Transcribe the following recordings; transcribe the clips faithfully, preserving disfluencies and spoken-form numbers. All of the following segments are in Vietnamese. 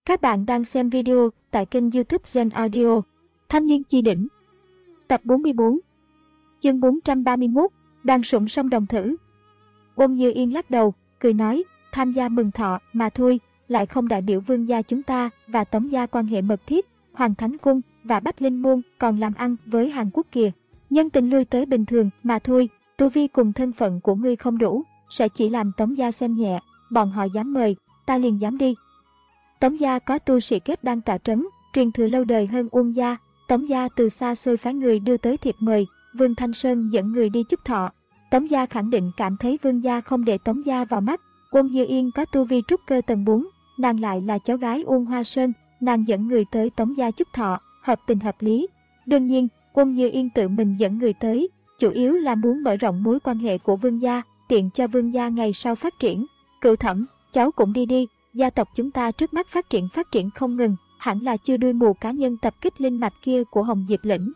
Các bạn đang xem video tại kênh YouTube Gen Audio. Thanh niên chi đỉnh. Tập bốn mươi tư. Chương bốn trăm ba mươi mốt. Đàn sủng sông Đồng thử. Ôn Như Yên lắc đầu, cười nói, tham gia mừng thọ mà thôi, lại không đại biểu Vương gia chúng ta và Tống gia quan hệ mật thiết. Hoàng Thánh Cung và Bách Linh Môn còn làm ăn với Hàn Quốc kìa. Nhân tình lui tới bình thường mà thôi, tu vi cùng thân phận của ngươi không đủ, sẽ chỉ làm Tống gia xem nhẹ. Bọn họ dám mời, ta liền dám đi. Tống gia có tu sĩ kết đan tọa trấn, truyền thừa lâu đời hơn Uông gia. Tống gia từ xa xôi phái người đưa tới thiệp mời, Vương Thanh Sơn dẫn người đi chúc thọ. Tống gia khẳng định cảm thấy Vương gia không để Tống gia vào mắt. Ôn Như Yên có tu vi trúc cơ tầng bốn, nàng lại là cháu gái Uông Hoa Sơn, nàng dẫn người tới Tống gia chúc thọ, hợp tình hợp lý. Đương nhiên, Ôn Như Yên tự mình dẫn người tới, chủ yếu là muốn mở rộng mối quan hệ của Vương gia, tiện cho Vương gia ngày sau phát triển. Cựu Thẩm, cháu cũng đi đi. Gia tộc chúng ta trước mắt phát triển phát triển không ngừng, hẳn là chưa đuôi mù cá nhân tập kích linh mạch kia của Hồng Diệp Lĩnh.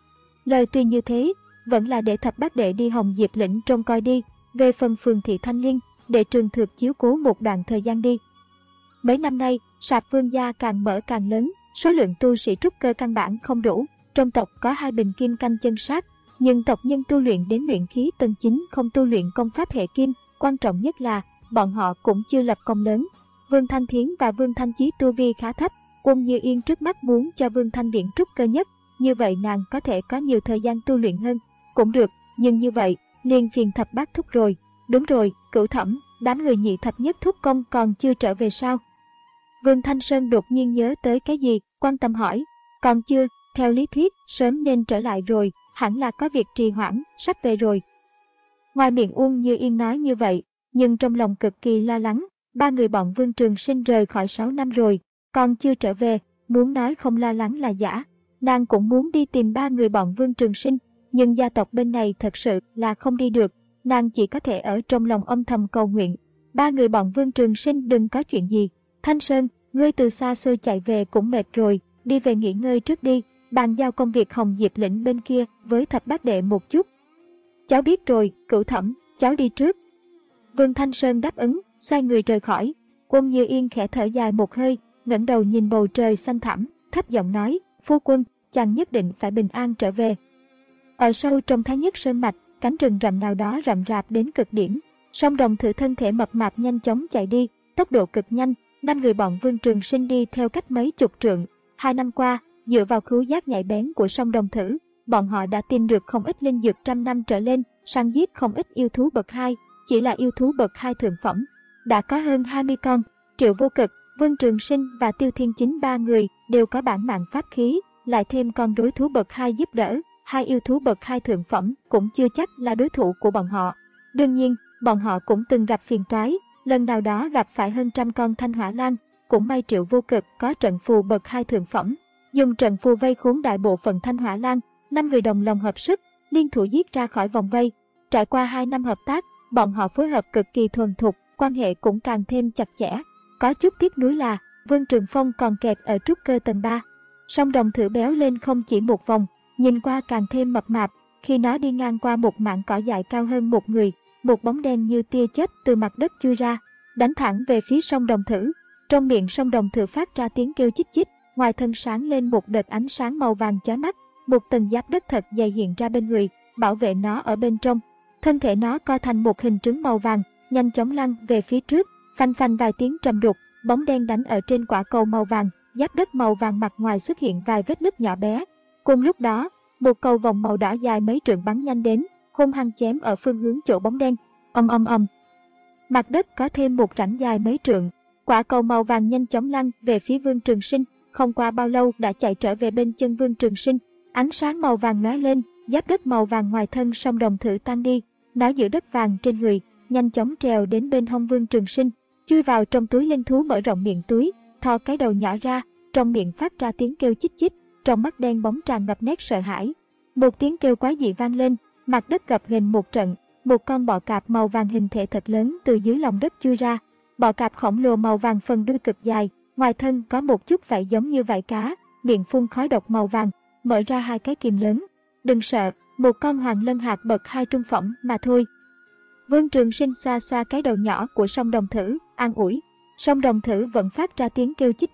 Lời tuy như thế, vẫn là để thập bát đệ đi Hồng Diệp Lĩnh trông coi đi, về phần Phường Thị Thanh Liên, để Trường Thược chiếu cố một đoạn thời gian đi. Mấy năm nay, sạp Vương gia càng mở càng lớn, số lượng tu sĩ trúc cơ căn bản không đủ, trong tộc có hai bình kim canh chân sát, nhưng tộc nhân tu luyện đến luyện khí tầng chín không tu luyện công pháp hệ kim, quan trọng nhất là, bọn họ cũng chưa lập công lớn. Vương Thanh Thiến và Vương Thanh Chí tu vi khá thấp, Ôn Như Yên trước mắt muốn cho Vương Thanh Viễn trúc cơ nhất, như vậy nàng có thể có nhiều thời gian tu luyện hơn. Cũng được, nhưng như vậy, liền phiền thập bát thúc rồi. Đúng rồi, Cửu Thẩm, đám người nhị thập nhất thúc công còn chưa trở về sao? Vương Thanh Sơn đột nhiên nhớ tới cái gì, quan tâm hỏi. Còn chưa, theo lý thuyết, sớm nên trở lại rồi, hẳn là có việc trì hoãn, sắp về rồi. Ngoài miệng Ôn Như Yên nói như vậy, nhưng trong lòng cực kỳ lo lắng. Ba người bọn Vương Trường Sinh rời khỏi sáu năm rồi, còn chưa trở về, muốn nói không lo lắng là giả. Nàng cũng muốn đi tìm ba người bọn Vương Trường Sinh, nhưng gia tộc bên này thật sự là không đi được, nàng chỉ có thể ở trong lòng âm thầm cầu nguyện. Ba người bọn Vương Trường Sinh đừng có chuyện gì. Thanh Sơn, ngươi từ xa xôi chạy về cũng mệt rồi, đi về nghỉ ngơi trước đi, bàn giao công việc Hồng Diệp Lĩnh bên kia với thập bát đệ một chút. Cháu biết rồi, Cửu Thẩm, cháu đi trước. Vương Thanh Sơn đáp ứng, xoay người rời khỏi. Ôn Như Yên khẽ thở dài một hơi, ngẩng đầu nhìn bầu trời xanh thẳm, thấp giọng nói, phu quân, chàng nhất định phải bình an trở về. Ở sâu trong Thái Nhất Sơn mạch, cánh rừng rậm nào đó rậm rạp đến cực điểm. Song Đồng thử thân thể mập mạp nhanh chóng chạy đi, tốc độ cực nhanh. Năm người bọn Vương Trường Sinh đi theo cách mấy chục trượng. Hai năm qua, dựa vào khứu giác nhạy bén của Song Đồng thử, bọn họ đã tìm được không ít linh dược trăm năm trở lên, săn giết không ít yêu thú bậc hai, chỉ là yêu thú bậc hai thượng phẩm đã có hơn hai mươi con. Triệu Vô Cực, Vương Trường Sinh và Tiêu Thiên Chính ba người đều có bản mạng pháp khí, lại thêm con đối thú bậc hai giúp đỡ, hai yêu thú bậc hai thượng phẩm cũng chưa chắc là đối thủ của bọn họ. Đương nhiên, bọn họ cũng từng gặp phiền toái, lần nào đó gặp phải hơn trăm con thanh hỏa lan, cũng may Triệu Vô Cực có trận phù bậc hai thượng phẩm, dùng trận phù vây khốn đại bộ phận thanh hỏa lan, năm người đồng lòng hợp sức, liên thủ giết ra khỏi vòng vây. Trải qua hai năm hợp tác, bọn họ phối hợp cực kỳ thuần thục, quan hệ cũng càng thêm chặt chẽ. Có chút tiếc nuối là Vương Trường Phong còn kẹt ở trúc cơ tầng ba. Song Đồng thử béo lên không chỉ một vòng, nhìn qua càng thêm mập mạp. Khi nó đi ngang qua một mảng cỏ dại cao hơn một người, một bóng đen như tia chớp từ mặt đất chui ra, đánh thẳng về phía Song Đồng thử. Trong miệng Song Đồng thử phát ra tiếng kêu chích chích, ngoài thân sáng lên một đợt ánh sáng màu vàng chói mắt, một tầng giáp đất thật dày hiện ra bên người, bảo vệ nó ở bên trong. Thân thể nó co thành một hình trứng màu vàng, nhanh chóng lăn về phía trước, phanh phanh vài tiếng trầm đục, bóng đen đánh ở trên quả cầu màu vàng, giáp đất màu vàng mặt ngoài xuất hiện vài vết nứt nhỏ bé. Cùng lúc đó, một cầu vòng màu đỏ dài mấy trượng bắn nhanh đến, hung hăng chém ở phương hướng chỗ bóng đen. Ầm ầm ầm. Mặt đất có thêm một rãnh dài mấy trượng, quả cầu màu vàng nhanh chóng lăn về phía Vương Trường Sinh, không qua bao lâu đã chạy trở về bên chân Vương Trường Sinh. Ánh sáng màu vàng lóe lên, giáp đất màu vàng ngoài thân Song Đồng thử tan đi, nó giữ đất vàng trên người, nhanh chóng trèo đến bên hông Vương Trường Sinh, chui vào trong túi linh thú, mở rộng miệng túi, thò cái đầu nhỏ ra, trong miệng phát ra tiếng kêu chích chích, trong mắt đen bóng tràn ngập nét sợ hãi. Một tiếng kêu quái dị vang lên, mặt đất gập ghềnh một trận, một con bọ cạp màu vàng hình thể thật lớn từ dưới lòng đất chui ra. Bọ cạp khổng lồ màu vàng phần đuôi cực dài, ngoài thân có một chút vảy giống như vảy cá, miệng phun khói độc màu vàng, mở ra hai cái kìm lớn. Đừng sợ, một con hoàng lân hạt bậc hai trung phẩm mà thôi. Vương Trường Sinh xoa xoa cái đầu nhỏ của Song Đồng thử, an ủi. Song Đồng thử vẫn phát ra tiếng kêu chích chích,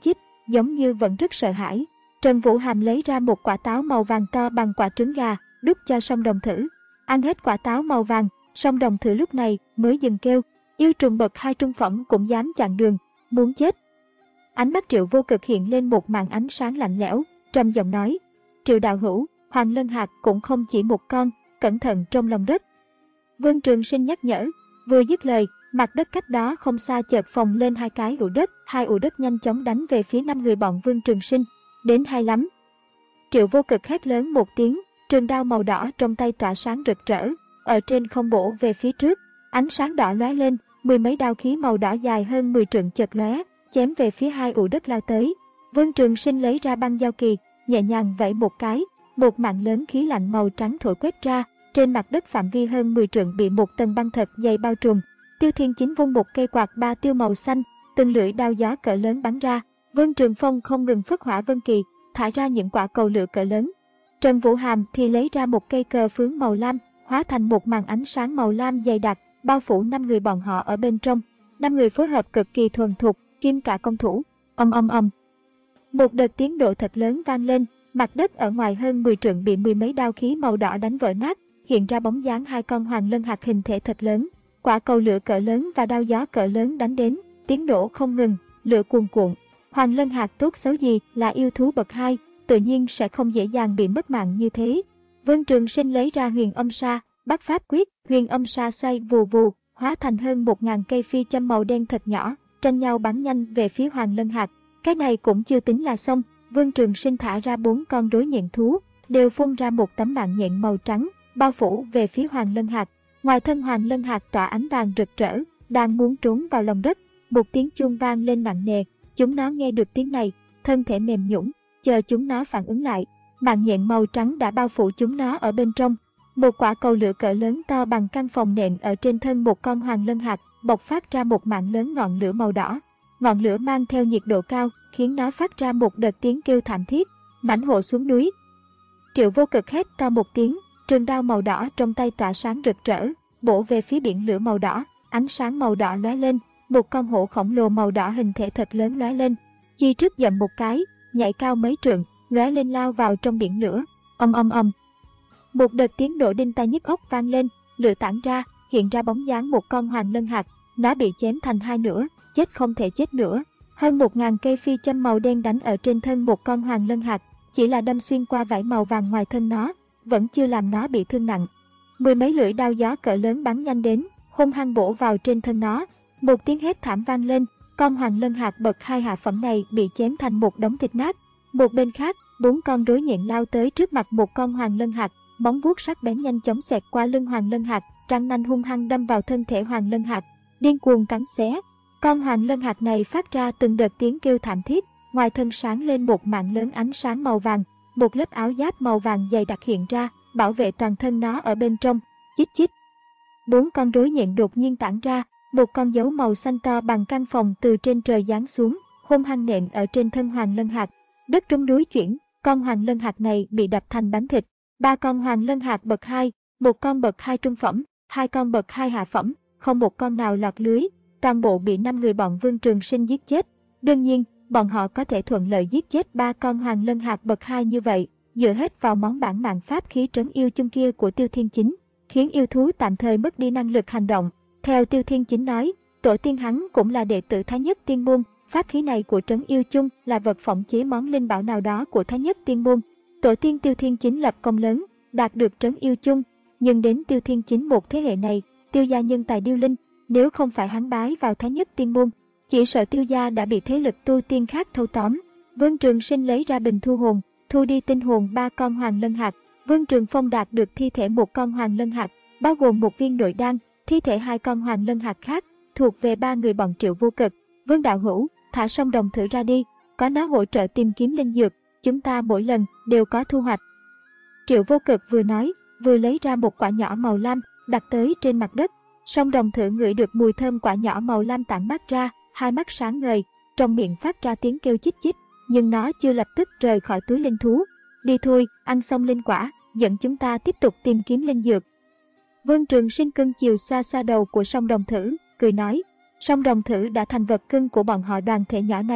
giống như vẫn rất sợ hãi. Trần Vũ Hàm lấy ra một quả táo màu vàng to bằng quả trứng gà, đút cho Song Đồng Thử. Ăn hết quả táo màu vàng, Song Đồng Thử lúc này mới dừng kêu. Yêu trùng bậc hai trung phẩm cũng dám chặn đường, muốn chết. Ánh mắt Triệu Vô Cực hiện lên một màn ánh sáng lạnh lẽo, trầm giọng nói: Triệu đạo hữu, Hoàng Lân Hạc cũng không chỉ một con, cẩn thận trong lòng đất. Vương Trường Sinh nhắc nhở. Vừa dứt lời, mặt đất cách đó không xa chợt phồng lên hai cái ụ đất, hai ụ đất nhanh chóng đánh về phía năm người bọn Vương Trường Sinh. Đến hay lắm. Triệu Vô Cực hét lớn một tiếng, trường đao màu đỏ trong tay tỏa sáng rực rỡ, ở trên không bổ về phía trước, ánh sáng đỏ lóe lên, mười mấy đao khí màu đỏ dài hơn mười trượng chợt lóe, chém về phía hai ụ đất lao tới. Vương Trường Sinh lấy ra băng giao kỳ, nhẹ nhàng vẫy một cái, một mạng lớn khí lạnh màu trắng thổi quét ra, trên mặt đất phạm vi hơn mười trượng bị một tầng băng thật dày bao trùm. Tiêu Thiên Chính vung một cây quạt ba tiêu màu xanh, từng lưỡi đao gió cỡ lớn bắn ra. Vương Trường Phong không ngừng phất hỏa vân kỳ, thả ra những quả cầu lửa cỡ lớn. Trần Vũ Hàm thì lấy ra một cây cờ phướng màu lam, hóa thành một màn ánh sáng màu lam dày đặc, bao phủ năm người bọn họ ở bên trong. Năm người phối hợp cực kỳ thuần thục, kim cả công thủ. Ầm ầm ầm. Một đợt tiếng nổ thật lớn vang lên, mặt đất ở ngoài hơn mười trượng bị mười mấy đao khí màu đỏ đánh vỡ nát, hiện ra bóng dáng hai con Hoàng Lân Hạc hình thể thật lớn. Quả cầu lửa cỡ lớn và đao gió cỡ lớn đánh đến, tiếng nổ không ngừng, lửa cuồn cuộn. Hoàng Lân Hạc tốt xấu gì là yêu thú bậc hai, tự nhiên sẽ không dễ dàng bị mất mạng như thế. Vương Trường Sinh lấy ra huyền âm sa, bắt pháp quyết, huyền âm sa xoay vù vù, hóa thành hơn một ngàn cây phi châm màu đen thật nhỏ, tranh nhau bắn nhanh về phía Hoàng Lân Hạc. Cái này cũng chưa tính là xong, Vương Trường Sinh thả ra bốn con rối nhện thú, đều phun ra một tấm mạng nhện màu trắng, bao phủ về phía Hoàng Lân Hạc. Ngoài thân Hoàng Lân Hạc tỏa ánh vàng rực rỡ, đang muốn trốn vào lòng đất, một tiếng chuông vang lên nặng nề. Chúng nó nghe được tiếng này, thân thể mềm nhũn, chờ chúng nó phản ứng lại. Mạng nhện màu trắng đã bao phủ chúng nó ở bên trong. Một quả cầu lửa cỡ lớn to bằng căn phòng nện ở trên thân một con Hoàng Lân Hạc, bộc phát ra một mạng lớn ngọn lửa màu đỏ. Ngọn lửa mang theo nhiệt độ cao, khiến nó phát ra một đợt tiếng kêu thảm thiết, mãnh hộ xuống núi. Triệu Vô Cực hét to một tiếng, trường đao màu đỏ trong tay tỏa sáng rực rỡ, bổ về phía biển lửa màu đỏ, ánh sáng màu đỏ lóe lên, một con hổ khổng lồ màu đỏ hình thể thật lớn lóe lên, chi trước dậm một cái, nhảy cao mấy trượng, lóe lên lao vào trong biển lửa. Ầm ầm ầm. Một đợt tiếng nổ đinh tai nhức óc vang lên, lửa tản ra, hiện ra bóng dáng một con Hoàng Lân Hạc, nó bị chém thành hai nửa, chết không thể chết nữa. Hơn một ngàn cây phi châm màu đen đánh ở trên thân một con Hoàng Lân Hạc, chỉ là đâm xuyên qua vảy màu vàng ngoài thân nó, vẫn chưa làm nó bị thương nặng. Mười mấy lưỡi đao gió cỡ lớn bắn nhanh đến, hung hăng bổ vào trên thân nó. Một tiếng hét thảm vang lên, con Hoàng Lân Hạc bậc hai hạ phẩm này bị chém thành một đống thịt nát. Một bên khác, bốn con rối nhện lao tới trước mặt một con Hoàng Lân Hạc, móng vuốt sắc bén nhanh chóng xẹt qua lưng Hoàng Lân Hạc, răng nanh hung hăng đâm vào thân thể Hoàng Lân Hạc, điên cuồng cắn xé. Con Hoàng Lân Hạc này phát ra từng đợt tiếng kêu thảm thiết, ngoài thân sáng lên một mạng lớn ánh sáng màu vàng, một lớp áo giáp màu vàng dày đặc hiện ra, bảo vệ toàn thân nó ở bên trong. Chích chích. Bốn con rối nhện đột nhiên tản ra, một con dấu màu xanh to bằng căn phòng từ trên trời giáng xuống, hung hăng nện ở trên thân Hoàng Lân Hạc. Đất rung núi chuyển, con Hoàng Lân Hạc này bị đập thành bánh thịt. Ba con Hoàng Lân Hạc bậc hai, một con bậc hai trung phẩm, hai con bậc hai hạ phẩm, không một con nào lọt lưới, toàn bộ bị năm người bọn Vương Trường Sinh giết chết. Đương nhiên, bọn họ có thể thuận lợi giết chết ba con Hoàng Lân Hạc bậc hai như vậy, dựa hết vào món bản mạng pháp khí trấn yêu chung kia của Tiêu Thiên Chính, khiến yêu thú tạm thời mất đi năng lực hành động. Theo Tiêu Thiên Chính nói, tổ tiên hắn cũng là đệ tử Thái Nhất Tiên Môn, pháp khí này của trấn yêu chung là vật phỏng chế món linh bảo nào đó của Thái Nhất Tiên Môn. Tổ tiên Tiêu Thiên Chính lập công lớn, đạt được trấn yêu chung, nhưng đến Tiêu Thiên Chính một thế hệ này, Tiêu gia nhân tài điêu linh, nếu không phải hắn bái vào Thái Nhất Tiên Môn, chỉ sợ Tiêu gia đã bị thế lực tu tiên khác thâu tóm. Vương Trường Sinh lấy ra bình thu hồn, thu đi tinh hồn ba con Hoàng Lân Hạc. Vương Trường Phong đạt được thi thể một con Hoàng Lân Hạc, bao gồm một viên nội đan, thi thể hai con Hoàng Lân Hạc khác, thuộc về ba người bọn Triệu Vô Cực. Vương đạo hữu, thả Song Đồng Thử ra đi, có nó hỗ trợ tìm kiếm linh dược, chúng ta mỗi lần đều có thu hoạch. Triệu Vô Cực vừa nói, vừa lấy ra một quả nhỏ màu lam, đặt tới trên mặt đất. Song Đồng Thử ngửi được mùi thơm quả nhỏ màu lam tản mát ra, hai mắt sáng ngời, trong miệng phát ra tiếng kêu chích chích, nhưng nó chưa lập tức rời khỏi túi linh thú. Đi thôi, ăn xong linh quả, dẫn chúng ta tiếp tục tìm kiếm linh dược. Vương Trường Sinh cưng chiều xoa xoa đầu của Song Đồng Thử, cười nói, Song Đồng Thử đã thành vật cưng của bọn họ đoàn thể nhỏ này,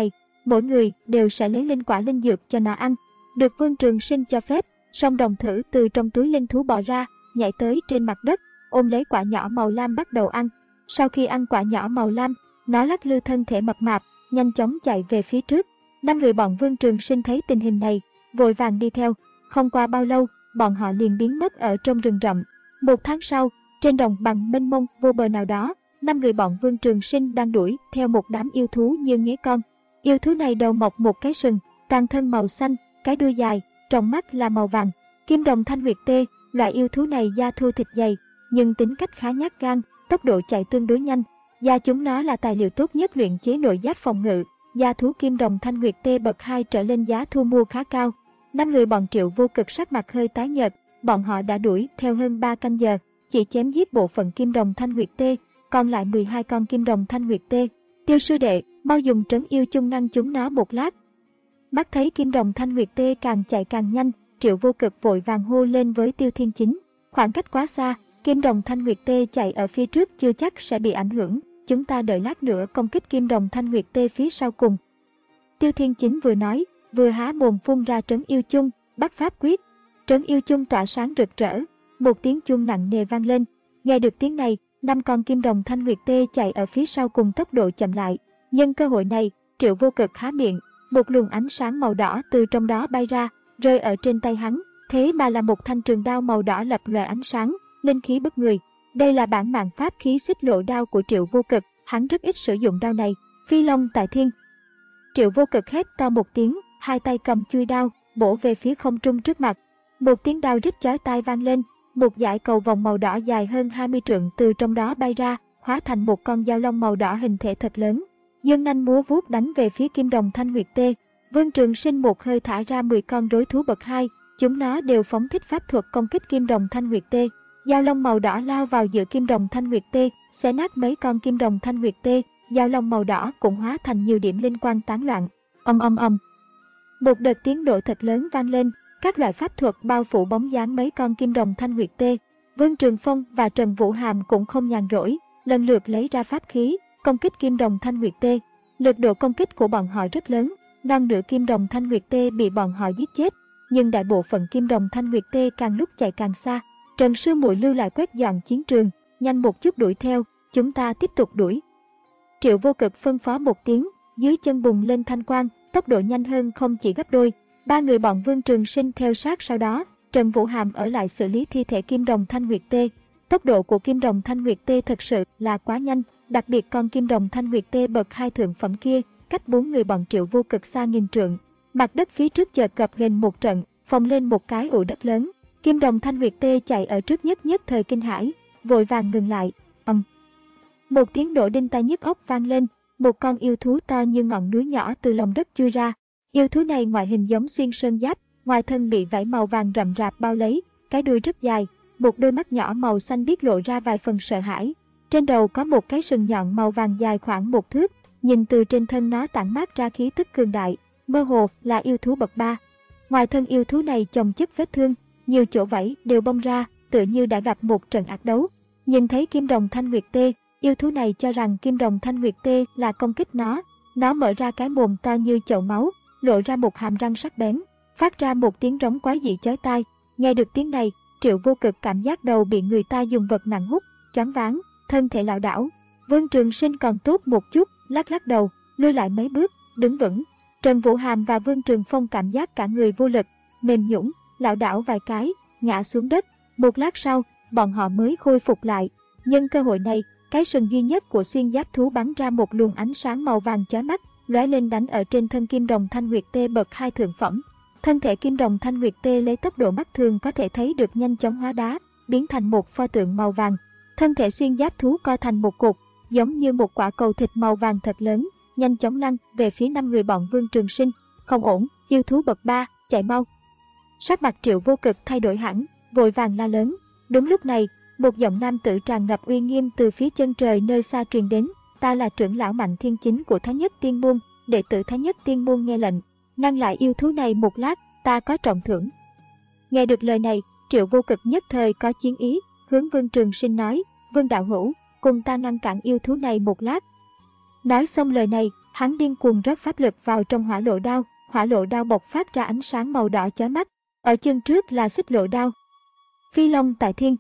mỗi người đều sẽ lấy linh quả linh dược cho nó ăn. Được Vương Trường Sinh cho phép, Song Đồng Thử từ trong túi linh thú bò ra, nhảy tới trên mặt đất, ôm lấy quả nhỏ màu lam bắt đầu ăn. Sau khi ăn quả nhỏ màu lam, nó lắc lư thân thể mập mạp, nhanh chóng chạy về phía trước. Năm người bọn Vương Trường Sinh thấy tình hình này, vội vàng đi theo. Không qua bao lâu, bọn họ liền biến mất ở trong rừng rậm. Một tháng sau, trên đồng bằng mênh mông vô bờ nào đó, năm người bọn Vương Trường Sinh đang đuổi theo một đám yêu thú như nghé con. Yêu thú này đầu mọc một cái sừng, toàn thân màu xanh, cái đuôi dài, trong mắt là màu vàng. Kim đồng thanh nguyệt tê, loại yêu thú này da thô thịt dày, nhưng tính cách khá nhát gan, tốc độ chạy tương đối nhanh. Da chúng nó là tài liệu tốt nhất luyện chế nội giáp phòng ngự. Da thú kim đồng thanh nguyệt tê bậc hai trở lên giá thu mua khá cao. Năm người bọn Triệu Vô Cực sắc mặt hơi tái nhợt, bọn họ đã đuổi theo hơn ba canh giờ, chỉ chém giết bộ phận kim đồng thanh nguyệt tê, còn lại mười hai con kim đồng thanh nguyệt tê. Tiêu sư đệ, mau dùng trấn yêu chung ngăn chúng nó một lát. Mắt thấy kim đồng thanh nguyệt tê càng chạy càng nhanh, Triệu Vô Cực vội vàng hô lên với Tiêu Thiên Chính. Khoảng cách quá xa, kim đồng thanh nguyệt tê chạy ở phía trước chưa chắc sẽ bị ảnh hưởng, chúng ta đợi lát nữa công kích kim đồng thanh nguyệt tê phía sau cùng. Tiêu Thiên Chính vừa nói, vừa há mồm phun ra trấn yêu chung, bắt pháp quyết. Trấn yêu chung tỏa sáng rực rỡ, một tiếng chuông nặng nề vang lên. Nghe được tiếng này, năm con kim đồng thanh nguyệt tê chạy ở phía sau cùng tốc độ chậm lại. Nhân cơ hội này, Triệu Vô Cực há miệng, một luồng ánh sáng màu đỏ từ trong đó bay ra, rơi ở trên tay hắn, thế mà là một thanh trường đao màu đỏ lập lòe ánh sáng, linh khí bức người. Đây là bản mạng pháp khí xích lộ đao của Triệu Vô Cực, hắn rất ít sử dụng đao này. Phi Long tại thiên. Triệu Vô Cực hét to một tiếng, hai tay cầm chuôi đao, bổ về phía không trung trước mặt. Một tiếng đao rít chói tai vang lên, một dải cầu vòng màu đỏ dài hơn hai mươi trượng từ trong đó bay ra, hóa thành một con dao long màu đỏ hình thể thật lớn. Dương nanh múa vuốt đánh về phía kim đồng thanh nguyệt tê. Vương Trường Sinh một hơi thả ra mười con rối thú bậc hai, chúng nó đều phóng thích pháp thuật công kích kim đồng thanh nguyệt tê. Dao long màu đỏ lao vào giữa kim đồng thanh nguyệt tê, xé nát mấy con kim đồng thanh nguyệt tê. Dao long màu đỏ cũng hóa thành nhiều điểm linh quang tán loạn. Ầm ầm ầm. Một đợt tiếng nổ thật lớn vang lên, các loại pháp thuật bao phủ bóng dáng mấy con kim đồng thanh nguyệt tê. Vương Trường Phong và Trần Vũ Hàm cũng không nhàn rỗi, lần lượt lấy ra pháp khí, công kích kim đồng thanh nguyệt tê. Lực độ công kích của bọn họ rất lớn, non nửa kim đồng thanh nguyệt tê bị bọn họ giết chết, nhưng đại bộ phận kim đồng thanh nguyệt tê càng lúc chạy càng xa. Trần Sư Muội lưu lại quét dọn chiến trường, nhanh một chút đuổi theo, chúng ta tiếp tục đuổi. Triệu Vô Cực phân phó một tiếng, dưới chân bùng lên thanh quang, tốc độ nhanh hơn không chỉ gấp đôi. Ba người bọn Vương Trường Sinh theo sát sau đó, Trần Vũ Hàm ở lại xử lý thi thể kim đồng thanh nguyệt tê. Tốc độ của kim đồng thanh nguyệt tê thật sự là quá nhanh, đặc biệt con kim đồng thanh nguyệt tê bậc hai thượng phẩm kia, cách bốn người bọn Triệu Vô Cực xa nghìn trượng. Mặt đất phía trước chợt gập ghềnh một trận, phồng lên một cái ụ đất lớn. Kim đồng thanh nguyệt tê chạy ở trước nhất nhất thời kinh hãi, vội vàng ngừng lại. Ầm. Một tiếng nổ đinh tai nhức óc vang lên, một con yêu thú to như ngọn núi nhỏ từ lòng đất chui ra. Yêu thú này ngoại hình giống xuyên sơn giáp, ngoài thân bị vảy màu vàng rậm rạp bao lấy, cái đuôi rất dài, một đôi mắt nhỏ màu xanh biếc lộ ra vài phần sợ hãi. Trên đầu có một cái sừng nhọn màu vàng dài khoảng một thước, nhìn từ trên thân nó tản mát ra khí tức cường đại, mơ hồ là yêu thú bậc ba. Ngoài thân yêu thú này chồng chất vết thương, nhiều chỗ vảy đều bong ra, tựa như đã gặp một trận ác đấu. Nhìn thấy kim đồng thanh nguyệt tê, yêu thú này cho rằng kim đồng thanh nguyệt tê là công kích nó. Nó mở ra cái mồm to như chậu máu, lộ ra một hàm răng sắc bén, phát ra một tiếng rống quái dị chói tai. Nghe được tiếng này, Triệu Vô Cực cảm giác đầu bị người ta dùng vật nặng hút, choáng váng, thân thể lảo đảo. Vương Trường Sinh còn tốt một chút, lắc lắc đầu, lùi lại mấy bước, đứng vững. Trần Vũ Hàm và Vương Trường Phong cảm giác cả người vô lực, mềm nhũn, lảo đảo vài cái, ngã xuống đất. Một lát sau, bọn họ mới khôi phục lại. Nhân cơ hội này, cái sừng duy nhất của xuyên giáp thú bắn ra một luồng ánh sáng màu vàng chói mắt, lóe lên đánh ở trên thân kim đồng thanh nguyệt tê bậc hai thượng phẩm. Thân thể kim đồng thanh nguyệt tê lấy tốc độ mắt thường có thể thấy được nhanh chóng hóa đá, biến thành một pho tượng màu vàng. Thân thể xuyên giáp thú co thành một cục, giống như một quả cầu thịt màu vàng thật lớn, nhanh chóng lăn về phía năm người bọn Vương Trường Sinh. Không ổn, yêu thú bậc ba, chạy mau. Sắc mặt Triệu Vô Cực thay đổi hẳn, vội vàng la lớn. Đúng lúc này, một giọng nam tử tràn ngập uy nghiêm từ phía chân trời nơi xa truyền đến. Ta là trưởng lão Mạnh Thiên Chính của Thái Nhất Tiên Môn, đệ tử Thái Nhất Tiên Môn nghe lệnh, ngăn lại yêu thú này một lát, ta có trọng thưởng. Nghe được lời này, Triệu Vô Cực nhất thời có chiến ý, hướng Vương Trường Sinh nói, Vương đạo hữu, cùng ta ngăn cản yêu thú này một lát. Nói xong lời này, Hắn điên cuồng rót pháp lực vào trong hỏa lộ đao, hỏa lộ đao bộc phát ra ánh sáng màu đỏ chói mắt. Ở chân trước là xích lộ đao. Phi long tại thiên.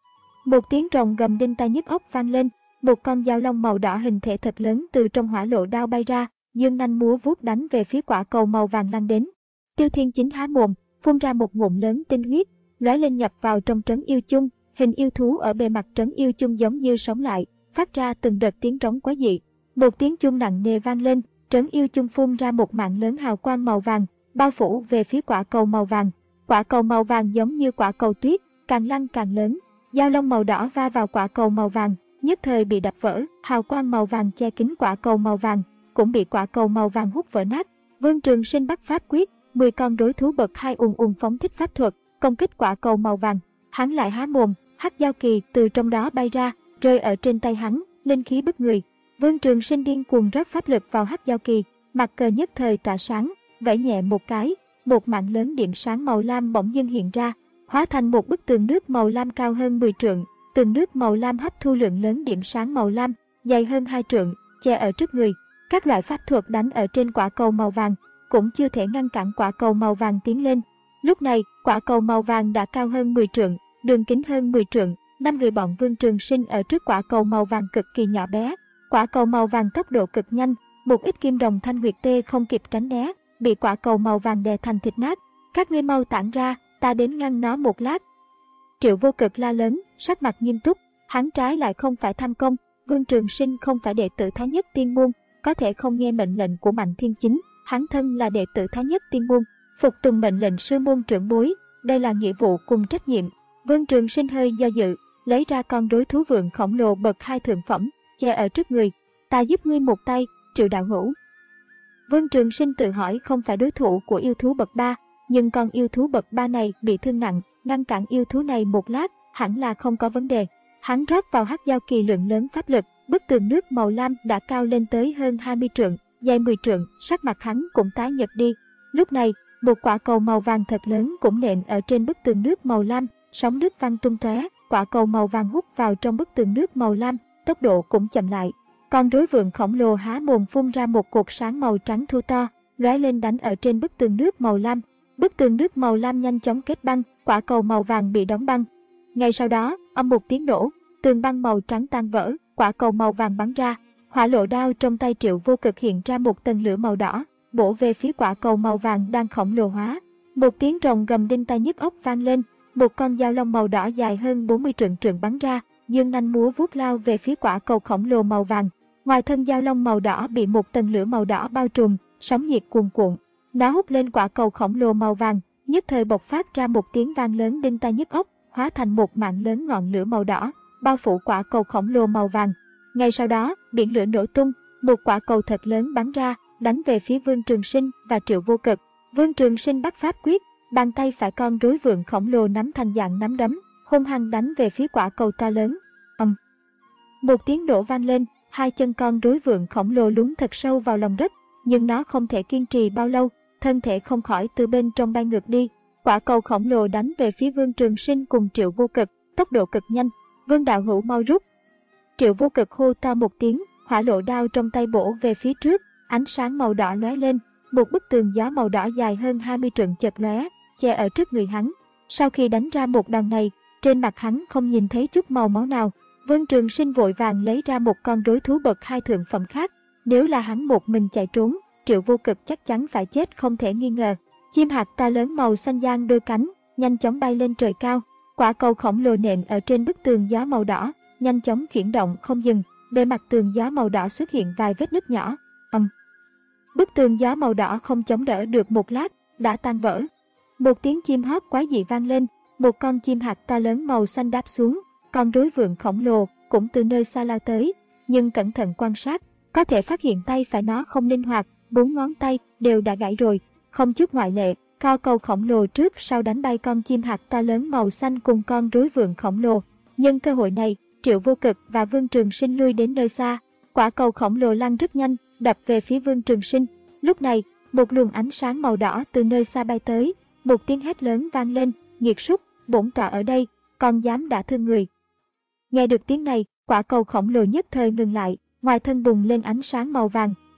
Một tiếng rồng gầm đinh tai nhức óc vang lên, một con dao long màu đỏ hình thể thật lớn từ trong hỏa lộ đao bay ra, dương nanh múa vuốt đánh về phía quả cầu màu vàng lăn đến. Tiêu Thiên Chính há mồm, phun ra một ngụm lớn tinh huyết, lóe lên nhập vào trong trấn yêu chung, hình yêu thú ở bề mặt trấn yêu chung giống như sống lại, phát ra từng đợt tiếng trống quái dị. Một tiếng chuông nặng nề vang lên, trấn yêu chung phun ra một mạng lớn hào quang màu vàng, bao phủ về phía quả cầu màu vàng. Quả cầu màu vàng giống như quả cầu tuyết, càng lăn càng lớn. Dao long màu đỏ va vào quả cầu màu vàng, nhất thời bị đập vỡ, hào quang màu vàng che kín quả cầu màu vàng, cũng bị quả cầu màu vàng hút vỡ nát. Vương Trường Sinh bắt pháp quyết, mười con đối thú bậc hai ùn ùn phóng thích pháp thuật, công kích quả cầu màu vàng. Hắn lại há mồm, hắc giao kỳ từ trong đó bay ra, rơi ở trên tay hắn, linh khí bức người. Vương Trường Sinh điên cuồng rót pháp lực vào hắc giao kỳ, mặt cờ nhất thời tỏa sáng, vẫy nhẹ một cái, một mạng lớn điểm sáng màu lam bỗng dưng hiện ra, hóa thành một bức tường nước màu lam cao hơn mười trượng. Tường nước màu lam hấp thu lượng lớn điểm sáng màu lam, dày hơn hai trượng, che ở trước người. Các loại pháp thuật đánh ở trên quả cầu màu vàng cũng chưa thể ngăn cản quả cầu màu vàng tiến lên. Lúc này, quả cầu màu vàng đã cao hơn mười trượng, đường kính hơn mười trượng. Năm người bọn Vương Trường Sinh ở trước quả cầu màu vàng cực kỳ nhỏ bé. Quả cầu màu vàng tốc độ cực nhanh, một ít kim đồng thanh nguyệt tê không kịp tránh né, bị quả cầu màu vàng đè thành thịt nát. Các ngươi mau tản ra, ta đến ngăn nó một lát. Triệu Vô Cực la lớn, sắc mặt nghiêm túc. Hắn trái lại không phải tham công, Vương Trường Sinh không phải đệ tử Thái Nhất Tiên Môn, có thể không nghe mệnh lệnh của Mạnh Thiên Chính. Hắn thân là đệ tử Thái Nhất Tiên Môn, phục tùng mệnh lệnh sư môn trưởng bối, đây là nghĩa vụ cùng trách nhiệm. Vương Trường Sinh hơi do dự, lấy ra con đối thú vượn khổng lồ bậc hai thượng phẩm, che ở trước người. Ta giúp ngươi một tay, Triệu đạo hữu. Vương Trường Sinh tự hỏi không phải đối thủ của yêu thú bậc ba, nhưng con yêu thú bậc ba này bị thương nặng, ngăn cản yêu thú này một lát, hẳn là không có vấn đề. Hắn rót vào hắc giao kỳ lượng lớn pháp lực, bức tường nước màu lam đã cao lên tới hơn hai mươi trượng, dài mười trượng, sắc mặt hắn cũng tái nhợt đi. Lúc này, một quả cầu màu vàng thật lớn cũng nện ở trên bức tường nước màu lam, sóng nước văng tung tóe, quả cầu màu vàng hút vào trong bức tường nước màu lam, tốc độ cũng chậm lại. Con rối vượn khổng lồ há mồm phun ra một cột sáng màu trắng thô to, lóe lên đánh ở trên bức tường nước màu lam. Bức tường nước màu lam nhanh chóng kết băng, quả cầu màu vàng bị đóng băng. Ngay sau đó, âm một tiếng nổ, tường băng màu trắng tan vỡ, quả cầu màu vàng bắn ra. Hỏa lộ đao trong tay Triệu Vô Cực hiện ra một tầng lửa màu đỏ, bổ về phía quả cầu màu vàng đang khổng lồ hóa. Một tiếng rồng gầm đinh tai nhức óc vang lên, một con dao long màu đỏ dài hơn bốn mươi trượng trượng bắn ra, dương nanh múa vuốt lao về phía quả cầu khổng lồ màu vàng. Ngoài thân dao long màu đỏ bị một tầng lửa màu đỏ bao trùm, sóng nhiệt cuồn cuộn. Nó hút lên quả cầu khổng lồ màu vàng, nhất thời bộc phát ra một tiếng vang lớn đinh tai nhức óc, hóa thành một mạng lớn ngọn lửa màu đỏ, bao phủ quả cầu khổng lồ màu vàng. Ngay sau đó, biển lửa nổ tung, một quả cầu thật lớn bắn ra, đánh về phía Vương Trường Sinh và Triệu Vô Cực. Vương Trường Sinh bắt pháp quyết, bàn tay phải con rối vượn khổng lồ nắm thành dạng nắm đấm, hung hăng đánh về phía quả cầu to lớn. Ầm. Um. Một tiếng nổ vang lên, hai chân con rối vượn khổng lồ lún thật sâu vào lòng đất, nhưng nó không thể kiên trì bao lâu, thân thể không khỏi từ bên trong bay ngược đi. Quả cầu khổng lồ đánh về phía Vương Trường Sinh cùng Triệu Vô Cực, tốc độ cực nhanh. Vương đạo hữu mau rút. Triệu Vô Cực hô to một tiếng, hỏa lộ đao trong tay bổ về phía trước, ánh sáng màu đỏ lóe lên, một bức tường gió màu đỏ dài hơn hai mươi trượng chợt lóe, che ở trước người hắn. Sau khi đánh ra một đòn này, trên mặt hắn không nhìn thấy chút màu máu nào. Vương Trường Sinh vội vàng lấy ra một con rối thú bậc hai thượng phẩm khác. Nếu là hắn một mình chạy trốn, Triệu Vô Cực chắc chắn phải chết không thể nghi ngờ. Chim hạt to lớn màu xanh giang đôi cánh, nhanh chóng bay lên trời cao. Quả cầu khổng lồ nện ở trên bức tường gió màu đỏ, nhanh chóng chuyển động không dừng. Bề mặt tường gió màu đỏ xuất hiện vài vết nứt nhỏ. Ầm. Um. Bức tường gió màu đỏ không chống đỡ được một lát, đã tan vỡ. Một tiếng chim hót quái dị vang lên, một con chim hạt to lớn màu xanh đáp xuống. Con rối vượn khổng lồ cũng từ nơi xa lao tới, nhưng cẩn thận quan sát, có thể phát hiện tay phải nó không linh hoạt, bốn ngón tay đều đã gãy rồi, không chút ngoại lệ. Co cầu khổng lồ trước sau đánh bay con chim hạt to lớn màu xanh cùng con rối vượn khổng lồ. Nhân cơ hội này, Triệu Vô Cực và Vương Trường Sinh lui đến nơi xa. Quả cầu khổng lồ lăn rất nhanh, đập về phía Vương Trường Sinh. Lúc này, một luồng ánh sáng màu đỏ từ nơi xa bay tới, một tiếng hét lớn vang lên, nghiệt súc, bổn tọa ở đây, còn dám đả thương người. Nghe được tiếng này, quả cầu khổng lồ nhất thời ngừng lại, ngoài thân bùng lên ánh sáng màu vàng,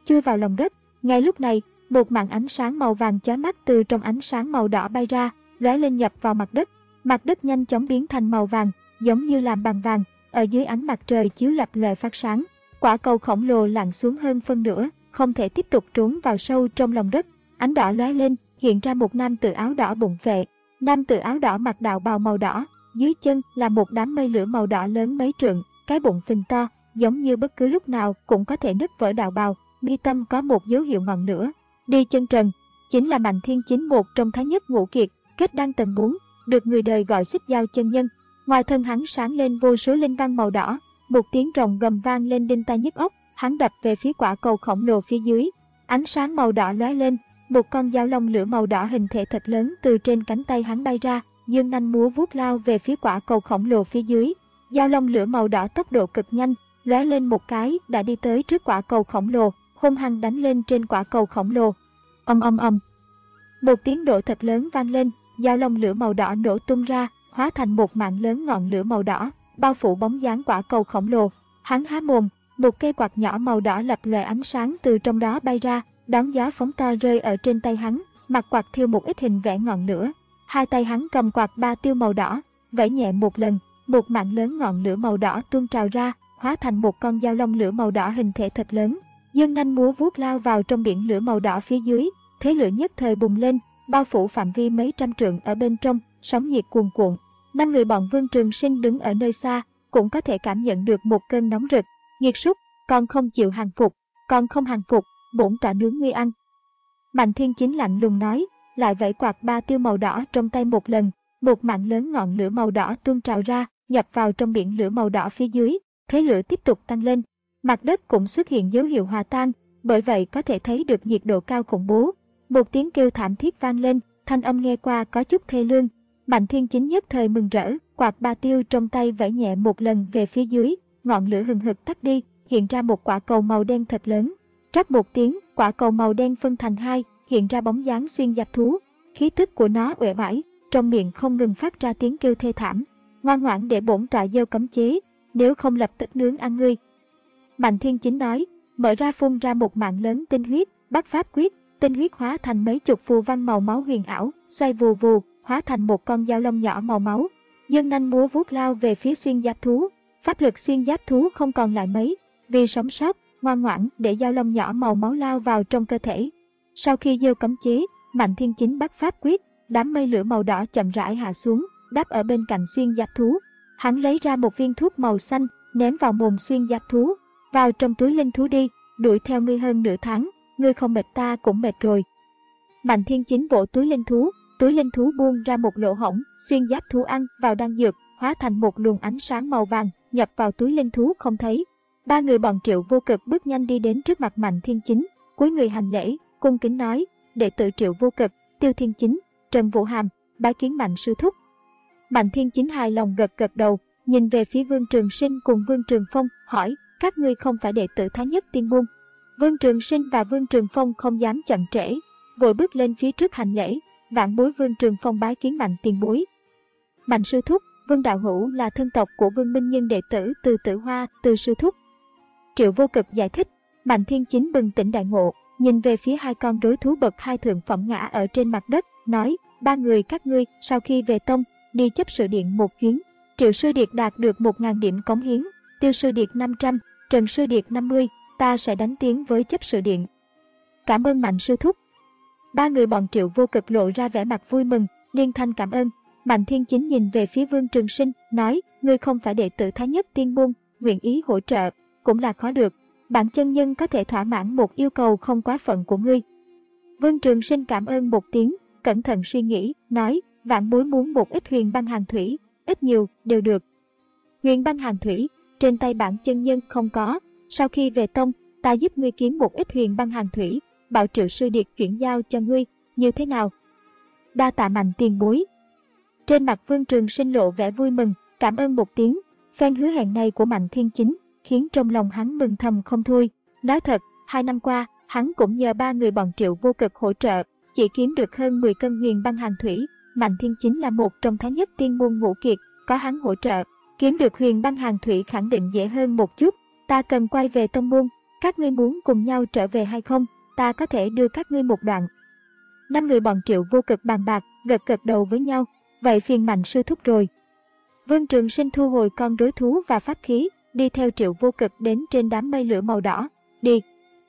chui vào lòng đất. Ngay lúc này, một mảng ánh sáng màu vàng chói mắt từ trong ánh sáng màu đỏ bay ra, lóe lên nhập vào mặt đất. Mặt đất nhanh chóng biến thành màu vàng, giống như làm bằng vàng, ở dưới ánh mặt trời chiếu lập lòe phát sáng. Quả cầu khổng lồ lặn xuống hơn phân nửa, không thể tiếp tục trốn vào sâu trong lòng đất. Ánh đỏ lóe lên, hiện ra một nam tử áo đỏ bụng vệ. Nam tử áo đỏ mặc đạo bào màu đỏ, dưới chân là một đám mây lửa màu đỏ lớn mấy trượng, cái bụng phình to, giống như bất cứ lúc nào cũng có thể nứt vỡ đạo bào. Mi tâm có một dấu hiệu ngọn lửa. Đi chân trần, chính là Mạnh Thiên Chính, một trong thái nhất ngũ kiệt, kết đăng tầng bốn, được người đời gọi xích dao chân nhân. Ngoài thân hắn sáng lên vô số linh văn màu đỏ, một tiếng rồng gầm vang lên đinh tai nhức óc. Hắn đập về phía quả cầu khổng lồ phía dưới. Ánh sáng màu đỏ lóe lên, một con dao long lửa màu đỏ hình thể thật lớn từ trên cánh tay hắn bay ra, dương nanh múa vuốt lao về phía quả cầu khổng lồ phía dưới. Dao long lửa màu đỏ tốc độ cực nhanh, lóe lên một cái đã đi tới trước quả cầu khổng lồ, hung hăng đánh lên trên quả cầu khổng lồ. Ầm ầm ầm. Một tiếng nổ thật lớn vang lên, dao long lửa màu đỏ nổ tung ra, hóa thành một mạng lớn ngọn lửa màu đỏ, bao phủ bóng dáng quả cầu khổng lồ. Hắn há mồm, một cây quạt nhỏ màu đỏ lập lòe ánh sáng từ trong đó bay ra, đón gió phóng to rơi ở trên tay hắn, mặt quạt thiêu một ít hình vẽ ngọn lửa. Hai tay hắn cầm quạt ba tiêu màu đỏ, vẫy nhẹ một lần, một mạng lớn ngọn lửa màu đỏ tuôn trào ra, hóa thành một con dao long lửa màu đỏ hình thể thật lớn. Dương nanh múa vuốt lao vào trong biển lửa màu đỏ phía dưới, thế lửa nhất thời bùng lên, bao phủ phạm vi mấy trăm trượng ở bên trong, sóng nhiệt cuồn cuộn. Năm người bọn Vương Trường Sinh đứng ở nơi xa, cũng có thể cảm nhận được một cơn nóng rực. Nghiệt súc, còn không chịu hàng phục, còn không hàng phục, bổn tọa nướng ngươi ăn. Mạnh Thiên Chính lạnh lùng nói, lại vẫy quạt ba tiêu màu đỏ trong tay một lần, một mạng lớn ngọn lửa màu đỏ tuôn trào ra, nhập vào trong biển lửa màu đỏ phía dưới, thế lửa tiếp tục tăng lên. Mặt đất cũng xuất hiện dấu hiệu hòa tan, bởi vậy có thể thấy được nhiệt độ cao khủng bố. Một tiếng kêu thảm thiết vang lên, thanh âm nghe qua có chút thê lương. Mạnh Thiên Chính nhất thời mừng rỡ, quạt ba tiêu trong tay vẫy nhẹ một lần về phía dưới, ngọn lửa hừng hực tắt đi, hiện ra một quả cầu màu đen thật lớn. Rắc một tiếng, quả cầu màu đen phân thành hai, hiện ra bóng dáng xuyên giáp thú. Khí tức của nó uể oải, trong miệng không ngừng phát ra tiếng kêu thê thảm. Ngoan ngoãn để bổn tọa gieo cấm chế, nếu không lập tức nướng ăn ngươi. Mạnh Thiên Chính nói, mở ra phun ra một mạng lớn tinh huyết, bắt pháp quyết, tinh huyết hóa thành mấy chục phù văn màu máu huyền ảo, xoay vù vù, hóa thành một con dao long nhỏ màu máu. Dương nanh múa vuốt lao về phía xuyên giáp thú. Pháp lực xuyên giáp thú không còn lại mấy, vì sống sót, ngoan ngoãn để dao long nhỏ màu máu lao vào trong cơ thể. Sau khi gieo cấm chế, Mạnh Thiên Chính bắt pháp quyết, đám mây lửa màu đỏ chậm rãi hạ xuống, đáp ở bên cạnh xuyên giáp thú. Hắn lấy ra một viên thuốc màu xanh, ném vào mồm xuyên giáp thú. Vào trong túi linh thú đi, đuổi theo ngươi hơn nửa tháng, ngươi không mệt ta cũng mệt rồi. Mạnh Thiên Chính vỗ túi linh thú, túi linh thú buông ra một lỗ hổng, xuyên giáp thú ăn vào đan dược, hóa thành một luồng ánh sáng màu vàng, nhập vào túi linh thú không thấy. Ba người bọn Triệu Vô Cực bước nhanh đi đến trước mặt Mạnh Thiên Chính, cúi người hành lễ, cung kính nói, đệ tử Triệu Vô Cực, Tiêu Thiên Chính, Trần Vũ Hàm, bái kiến Mạnh sư thúc. Mạnh Thiên Chính hài lòng gật gật đầu, nhìn về phía Vương Trường Sinh cùng Vương Trường Phong, hỏi, các ngươi không phải đệ tử Thái Nhất Tiên Môn? Vương Trường Sinh và Vương Trường Phong không dám chậm trễ, vội bước lên phía trước hành lễ, vạn bối Vương Trường Phong bái kiến Mạnh tiền bối. Mạnh sư thúc, Vương đạo hữu là thân tộc của Vương Minh Nhân đệ tử Từ Tử Hoa, Từ sư thúc. Triệu Vô Cực giải thích. Mạnh Thiên Chính bừng tỉnh đại ngộ, nhìn về phía hai con rối thú bậc hai thượng phẩm ngã ở trên mặt đất, nói, ba người các ngươi sau khi về tông, đi chấp sự điện một chuyến. Triệu sư điệt đạt được một nghìn điểm cống hiến, Tiêu sư điệt năm trăm, Trần sư điệt năm mươi, ta sẽ đánh tiếng với chấp sự điện. Cảm ơn Mạnh sư thúc. Ba người bọn Triệu Vô Cực lộ ra vẻ mặt vui mừng, liên thanh cảm ơn. Mạnh Thiên Chính nhìn về phía Vương Trường Sinh, nói, ngươi không phải đệ tử Thái Nhất Tiên Môn, nguyện ý hỗ trợ, cũng là khó được. Bản chân nhân có thể thỏa mãn một yêu cầu không quá phận của ngươi. Vương Trường Sinh cảm ơn một tiếng, cẩn thận suy nghĩ, nói, vạn bối muốn một ít huyền băng hàng thủy, ít nhiều, đều được. Huyền băng hàng thủy, trên tay bản chân nhân không có, sau khi về tông, ta giúp ngươi kiếm một ít huyền băng hàng thủy, bảo Triệu sư điệt chuyển giao cho ngươi, như thế nào? Đa tạ Mạnh tiền bối. Trên mặt Vương Trường Sinh lộ vẻ vui mừng, cảm ơn một tiếng, phen hứa hẹn này của Mạnh Thiên Chính, khiến trong lòng hắn mừng thầm không thôi. Nói thật, hai năm qua, hắn cũng nhờ ba người bọn Triệu Vô Cực hỗ trợ, chỉ kiếm được hơn mười cân huyền băng hàng thủy. Mạnh Thiên Chính là một trong Thái Nhất Tiên Môn ngũ kiệt, có hắn hỗ trợ, kiếm được huyền băng hàng thủy khẳng định dễ hơn một chút. Ta cần quay về tông môn, các Các ngươi muốn cùng nhau trở về hay không? Ta có thể đưa các ngươi một đoạn. Năm người bọn Triệu Vô Cực bàn bạc, gật gật đầu với nhau. Vậy phiền Mạnh sư thúc rồi. Vương Trường Sinh thu hồi con rối thú và pháp khí, đi theo Triệu Vô Cực đến trên đám mây lửa màu đỏ. Đi.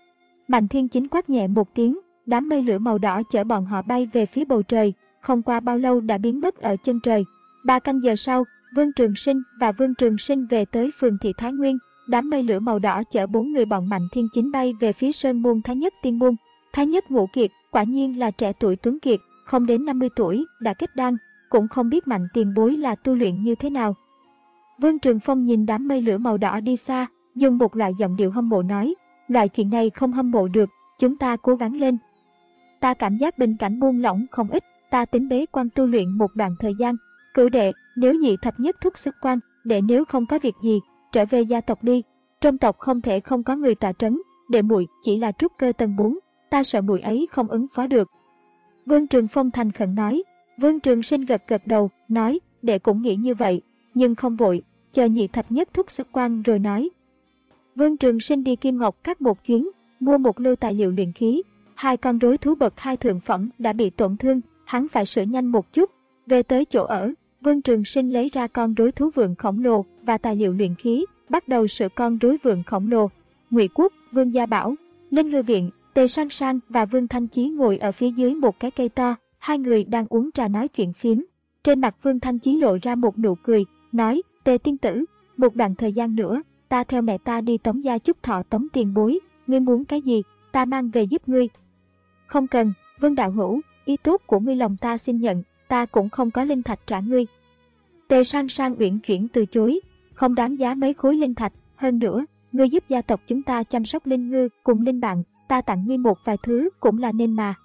Mạnh Thiên Chính quát nhẹ một tiếng, đám mây lửa màu đỏ chở bọn họ bay về phía bầu trời, không qua bao lâu đã biến mất ở chân trời. Ba canh giờ sau, Vương Trường Sinh và Vương Trường Sinh về tới phường thị Thái Nguyên. Đám mây lửa màu đỏ chở bốn người bọn Mạnh Thiên Chính bay về phía sơn môn Thái Nhất Tiên Môn. Thái Nhất Ngũ Kiệt quả nhiên là trẻ tuổi tuấn kiệt, không đến năm mươi tuổi đã kết đan, cũng không biết Mạnh tiền bối là tu luyện như thế nào. Vương Trường Phong nhìn đám mây lửa màu đỏ đi xa, dùng một loại giọng điệu hâm mộ nói, loại chuyện này không hâm mộ được, chúng ta cố gắng lên. Ta cảm giác bình cảnh buông lỏng không ít, ta tính bế quan tu luyện một đoạn thời gian. Cửu đệ, nếu nhị thập nhất thúc xuất quan, đệ nếu không có việc gì, trở về gia tộc đi. Trong tộc không thể không có người tọa trấn, đệ muội chỉ là trúc cơ tầng bốn, ta sợ muội ấy không ứng phó được. Vương Trường Phong thành khẩn nói. Vương Trường Sinh gật gật đầu, nói, đệ cũng nghĩ như vậy, nhưng không vội, chờ nhị thập nhất thúc xuất quan rồi nói. Vương Trường Sinh đi Kim Ngọc Các một chuyến, mua một lô tài liệu luyện khí. Hai con rối thú bậc hai thượng phẩm đã bị tổn thương, hắn phải sửa nhanh một chút. Về tới chỗ ở, Vương Trường Sinh lấy ra con rối thú vượn khổng lồ và tài liệu luyện khí, bắt đầu sửa con rối vượn khổng lồ. Ngụy Quốc, Vương Gia Bảo, Linh Ngư Viện, Tề Sang Sang và Vương Thanh Chí ngồi ở phía dưới một cái cây to, hai người đang uống trà nói chuyện phiếm. Trên mặt Vương Thanh Chí lộ ra một nụ cười, nói, Tề tiên tử, một đoạn thời gian nữa, ta theo mẹ ta đi Tống gia chúc thọ Tống tiền bối, ngươi muốn cái gì, ta mang về giúp ngươi. Không cần, Vương đạo hữu, ý tốt của ngươi lòng ta xin nhận, ta cũng không có linh thạch trả ngươi. Tề Sang Sang uyển chuyển từ chối, không đáng giá mấy khối linh thạch, hơn nữa, ngươi giúp gia tộc chúng ta chăm sóc linh ngư cùng linh bạn, ta tặng ngươi một vài thứ cũng là nên mà.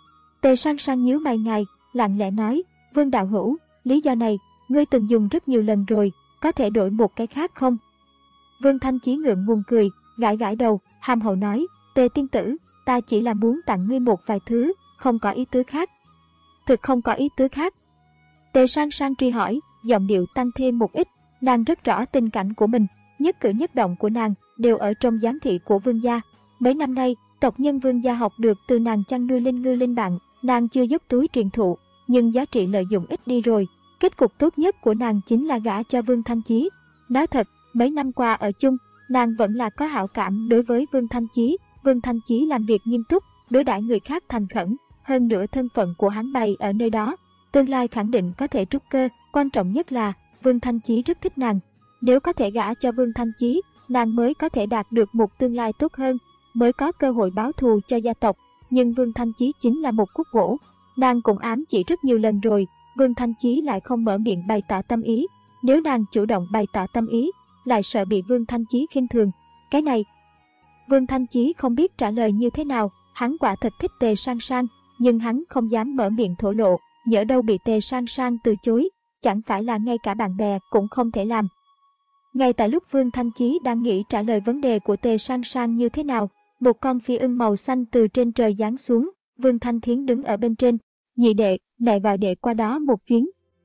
Tề Sang Sang nhíu mày ngài, lặng lẽ nói, Vương đạo hữu, lý do này, ngươi từng dùng rất nhiều lần rồi, có thể đổi một cái khác không? Vương Thanh Chí ngượng ngùng cười, gãi gãi đầu, hàm hậu nói, Tề tiên tử, ta chỉ là muốn tặng ngươi một vài thứ, không có ý tứ khác. Thực không có ý tứ khác. Tề Sang Sang truy hỏi, giọng điệu tăng thêm một ít, nàng rất rõ tình cảnh của mình, nhất cử nhất động của nàng đều ở trong giám thị của Vương gia. Mấy năm nay, tộc nhân Vương gia học được từ nàng chăn nuôi linh ngư linh bạn, nàng chưa dốc túi truyền thụ, nhưng giá trị lợi dụng ít đi rồi. Kết cục tốt nhất của nàng chính là gả cho Vương Thanh Chí. Nói thật, mấy năm qua ở chung, nàng vẫn là có hảo cảm đối với Vương Thanh Chí. Vương Thanh Chí làm việc nghiêm túc, đối đãi người khác thành khẩn, hơn nữa thân phận của hắn bày ở nơi đó, tương lai khẳng định có thể trúc cơ, quan trọng nhất là Vương Thanh Chí rất thích nàng. Nếu có thể gả cho Vương Thanh Chí, nàng mới có thể đạt được một tương lai tốt hơn, mới có cơ hội báo thù cho gia tộc. Nhưng Vương Thanh Chí chính là một khúc gỗ, nàng cũng ám chỉ rất nhiều lần rồi, Vương Thanh Chí lại không mở miệng bày tỏ tâm ý. Nếu nàng chủ động bày tỏ tâm ý, lại sợ bị Vương Thanh Chí khinh thường. Cái này, Vương Thanh Chí không biết trả lời như thế nào, hắn quả thật thích Tề Sang Sang, nhưng hắn không dám mở miệng thổ lộ, nhỡ đâu bị Tề Sang Sang từ chối, chẳng phải là ngay cả bạn bè cũng không thể làm. Ngay tại lúc Vương Thanh Chí đang nghĩ trả lời vấn đề của Tề Sang Sang như thế nào, một con phi ưng màu xanh từ trên trời giáng xuống, Vương Thanh Thiến đứng ở bên trên. Nhị đệ, mẹ gọi đệ qua đó một chuyến.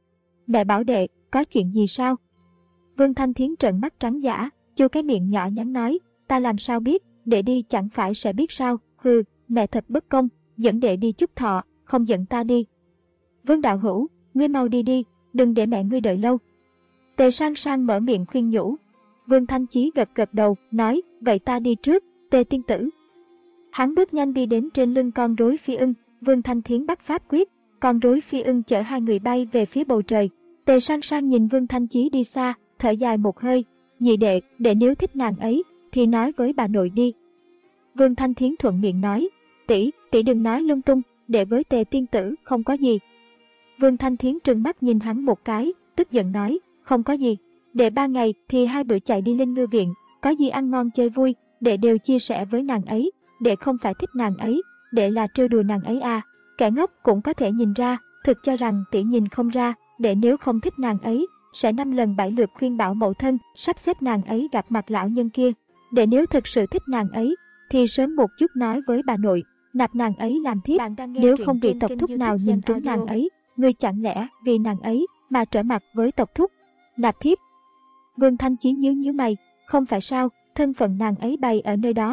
Mẹ bảo đệ, có chuyện gì sao? Vương Thanh Thiến trợn mắt trắng dã, chu cái miệng nhỏ nhắn nói, ta làm sao biết, đệ đi chẳng phải sẽ biết sao, hừ, mẹ thật bất công, dẫn đệ đi chúc thọ, không dẫn ta đi. Vương đạo hữu, ngươi mau đi đi, đừng để mẹ ngươi đợi lâu. Tề Sang Sang mở miệng khuyên nhủ. Vương Thanh Chí gật gật đầu, nói, vậy ta đi trước, Tề tiên tử. Hắn bước nhanh đi đến trên lưng con rối phi ưng, Vương Thanh Thiến bắt pháp quyết, con rối phi ưng chở hai người bay về phía bầu trời. Tề Sang Sang nhìn Vương Thanh Chí đi xa, thở dài một hơi, nhị đệ, đệ nếu thích nàng ấy, thì nói với bà nội đi. Vương Thanh Thiến thuận miệng nói, tỷ, tỷ đừng nói lung tung, đệ với Tề tiên tử không có gì. Vương Thanh Thiến trừng mắt nhìn hắn một cái, tức giận nói, không có gì, đệ ba ngày thì hai bữa chạy đi Linh Ngư Viện, có gì ăn ngon chơi vui, đệ đều chia sẻ với nàng ấy, đệ không phải thích nàng ấy, đệ là trêu đùa nàng ấy à, kẻ ngốc cũng có thể nhìn ra, thực cho rằng tỷ nhìn không ra, đệ nếu không thích nàng ấy, sẽ năm lần bảy lượt khuyên bảo mẫu thân, sắp xếp nàng ấy gặp mặt lão nhân kia, đệ nếu thực sự thích nàng ấy, thì sớm một chút nói với bà nội, nạp nàng ấy làm thiếp, nếu không bị tộc thúc nào nhìn trúng nàng ấy, ngươi chẳng lẽ vì nàng ấy mà trở mặt với tộc thúc, nạp thiếp. Vương Thanh Chí nhíu nhíu mày, không phải sao, thân phận nàng ấy bày ở nơi đó,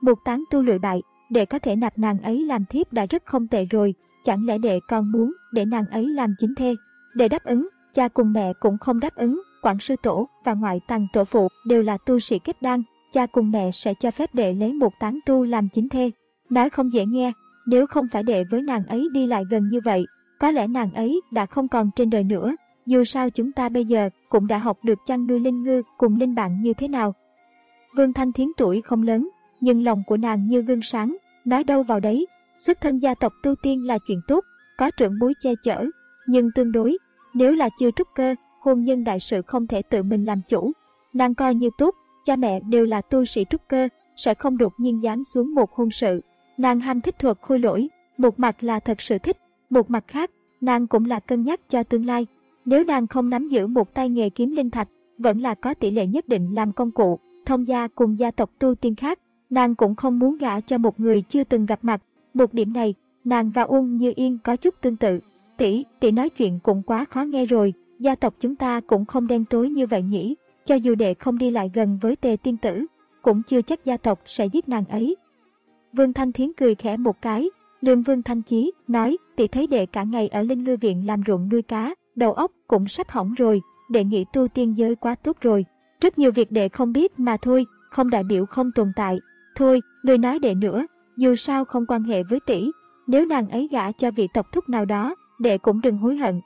Một tán tu lụi bại, đệ có thể nạp nàng ấy làm thiếp đã rất không tệ rồi, chẳng lẽ đệ còn muốn để nàng ấy làm chính thê? Đệ đáp ứng, cha cùng mẹ cũng không đáp ứng, Quảng sư tổ và ngoại tàng tổ phụ đều là tu sĩ kết đan, cha cùng mẹ sẽ cho phép đệ lấy một tán tu làm chính thê. Nói không dễ nghe, nếu không phải đệ với nàng ấy đi lại gần như vậy, có lẽ nàng ấy đã không còn trên đời nữa. Dù sao chúng ta bây giờ cũng đã học được chăn nuôi linh ngư cùng linh bạn như thế nào. Vương Thanh Thiến tuổi không lớn, nhưng lòng của nàng như gương sáng, nói đâu vào đấy. Xuất thân gia tộc tu tiên là chuyện tốt, có trưởng bối che chở, nhưng tương đối, nếu là chưa trúc cơ, hôn nhân đại sự không thể tự mình làm chủ. Nàng coi như tốt, cha mẹ đều là tu sĩ trúc cơ, sẽ không đột nhiên dám xuống một hôn sự. Nàng ham thích thuật khôi lỗi, một mặt là thật sự thích, một mặt khác, nàng cũng là cân nhắc cho tương lai. Nếu nàng không nắm giữ một tay nghề kiếm linh thạch, vẫn là có tỷ lệ nhất định làm công cụ, thông gia cùng gia tộc tu tiên khác, nàng cũng không muốn gả cho một người chưa từng gặp mặt. Một điểm này, nàng và Uông Như Yên có chút tương tự. Tỷ, tỷ nói chuyện cũng quá khó nghe rồi, gia tộc chúng ta cũng không đen tối như vậy nhỉ, cho dù đệ không đi lại gần với Tề tiên tử, cũng chưa chắc gia tộc sẽ giết nàng ấy. Vương Thanh Thiến cười khẽ một cái, lườm Vương Thanh Chí, nói, tỷ thấy đệ cả ngày ở Linh Ngư Viện làm ruộng nuôi cá, đầu óc cũng sắp hỏng rồi, đệ nghĩ tu tiên giới quá tốt rồi. Rất nhiều việc đệ không biết mà thôi, không đại biểu không tồn tại. Thôi, đừng nói đệ nữa, dù sao không quan hệ với tỷ, nếu nàng ấy gả cho vị tộc thúc nào đó, đệ cũng đừng hối hận.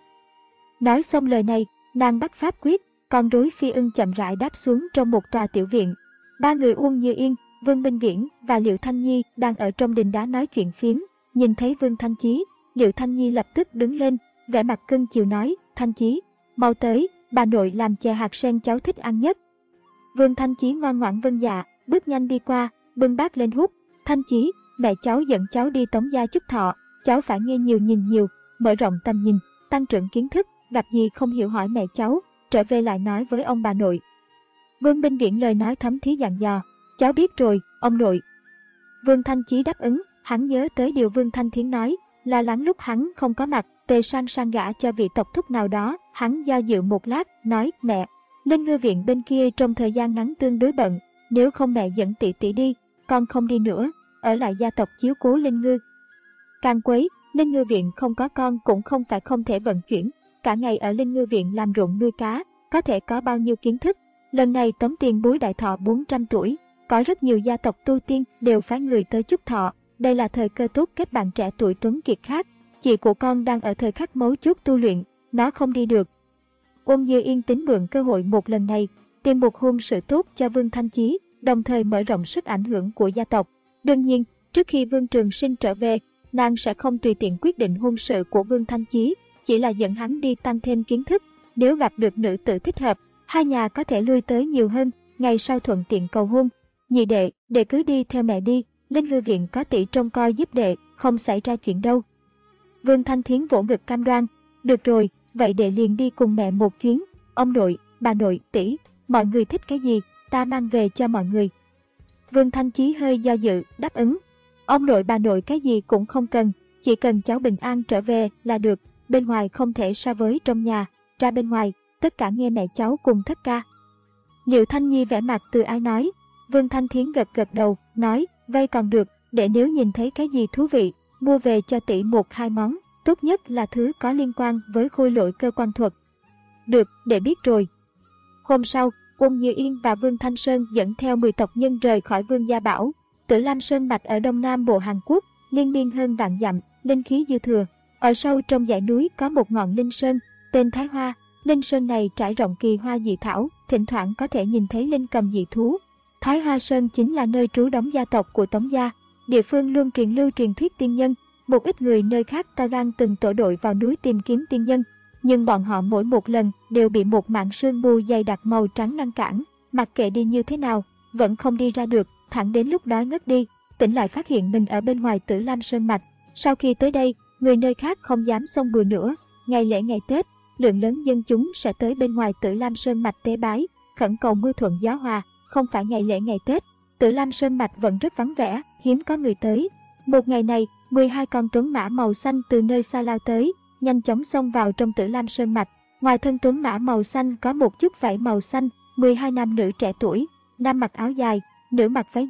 Nói xong lời này, nàng bắt pháp quyết, con rối phi ưng chậm rãi đáp xuống trong một tòa tiểu viện. Ba người Uông Như Yên, Vương Minh Viễn và Liệu Thanh Nhi đang ở trong đình đá nói chuyện phiếm, nhìn thấy Vương Thanh Chí, Liệu Thanh Nhi lập tức đứng lên, vẻ mặt cưng chiều nói, Thanh Chí, mau tới, bà nội làm chè hạt sen cháu thích ăn nhất. Vương Thanh Chí ngoan ngoãn vâng dạ, bước nhanh đi qua, bưng bát lên hút. Thanh Chí, mẹ cháu dẫn cháu đi Tống gia chúc thọ, cháu phải nghe nhiều nhìn nhiều, mở rộng tầm nhìn, tăng trưởng kiến thức, gặp gì không hiểu hỏi mẹ cháu, trở về lại nói với ông bà nội. Vương Minh Viễn lời nói thấm thía dặn dò, cháu biết rồi, ông nội. Vương Thanh Chí đáp ứng, hắn nhớ tới điều Vương Thanh Thiến nói, lo lắng lúc hắn không có mặt, Tề Sang Sang gả cho vị tộc thúc nào đó, hắn do dự một lát, nói, mẹ, Linh Ngư Viện bên kia trong thời gian ngắn tương đối bận, nếu không mẹ dẫn tỷ tỷ đi, con không đi nữa, ở lại gia tộc chiếu cố Linh Ngư. Càng quấy, Linh Ngư Viện không có con cũng không phải không thể vận chuyển, cả ngày ở Linh Ngư Viện làm ruộng nuôi cá, có thể có bao nhiêu kiến thức. Lần này Tống tiền bối đại thọ bốn trăm tuổi, có rất nhiều gia tộc tu tiên đều phái người tới chúc thọ, đây là thời cơ tốt kết bạn trẻ tuổi tuấn kiệt khác. Chị của con đang ở thời khắc mấu chốt tu luyện, nó không đi được. Uông Như Yên tính mượn cơ hội một lần này, tìm một hôn sự tốt cho Vương Thanh Chí, đồng thời mở rộng sức ảnh hưởng của gia tộc. Đương nhiên, trước khi Vương Trường Sinh trở về, nàng sẽ không tùy tiện quyết định hôn sự của Vương Thanh Chí, chỉ là dẫn hắn đi tăng thêm kiến thức. Nếu gặp được nữ tử thích hợp, hai nhà có thể lui tới nhiều hơn, ngày sau thuận tiện cầu hôn. Nhị đệ, đệ cứ đi theo mẹ đi, Linh Ngư Viện có tỷ trông coi giúp đệ, không xảy ra chuyện đâu. Vương Thanh Thiến vỗ ngực cam đoan, được rồi, vậy đệ liền đi cùng mẹ một chuyến, ông nội, bà nội, tỷ, mọi người thích cái gì, ta mang về cho mọi người. Vương Thanh Chí hơi do dự, đáp ứng, ông nội bà nội cái gì cũng không cần, chỉ cần cháu bình an trở về là được, bên ngoài không thể so với trong nhà, ra bên ngoài, tất cả nghe mẹ cháu cùng thất ca. Liệu Thanh Nhi vẻ mặt từ ái nói, Vương Thanh Thiến gật gật đầu, nói, vây còn được, để nếu nhìn thấy cái gì thú vị, mua về cho tỷ một hai món, tốt nhất là thứ có liên quan với khôi lỗi cơ quan thuật. Được, để biết rồi. Hôm sau, Uông Như Yên và Vương Thanh Sơn dẫn theo mười tộc nhân rời khỏi Vương Gia Bảo. Tử Lam Sơn mạch ở đông nam bộ Hàn Quốc, liên miên hơn vạn dặm, linh khí dư thừa. Ở sâu trong dãy núi có một ngọn linh sơn, tên Thái Hoa. Linh sơn này trải rộng kỳ hoa dị thảo, thỉnh thoảng có thể nhìn thấy linh cầm dị thú. Thái Hoa Sơn chính là nơi trú đóng gia tộc của Tống gia. Địa phương luôn truyền lưu truyền thuyết tiên nhân, một ít người nơi khác ta gan từng tổ đội vào núi tìm kiếm tiên nhân, nhưng bọn họ mỗi một lần đều bị một mảng sương mù dày đặc màu trắng ngăn cản, mặc kệ đi như thế nào, vẫn không đi ra được, thẳng đến lúc đó ngất đi, tỉnh lại phát hiện mình ở bên ngoài Tử Lam Sơn mạch. Sau khi tới đây, người nơi khác không dám xông bừa nữa, ngày lễ ngày Tết, lượng lớn dân chúng sẽ tới bên ngoài Tử Lam Sơn mạch tế bái, khẩn cầu mưa thuận gió hòa. Không phải ngày lễ ngày Tết, Tử Lam Sơn mạch vẫn rất vắng vẻ, hiếm có người tới. Một ngày này, mười hai con tuấn mã màu xanh từ nơi xa lao tới, nhanh chóng xông vào trong Tử Lam Sơn mạch. Ngoài thân tuấn mã màu xanh có một chút vảy màu xanh, mười hai nam nữ trẻ tuổi, nam mặc áo dài, nữ mặc váy dài,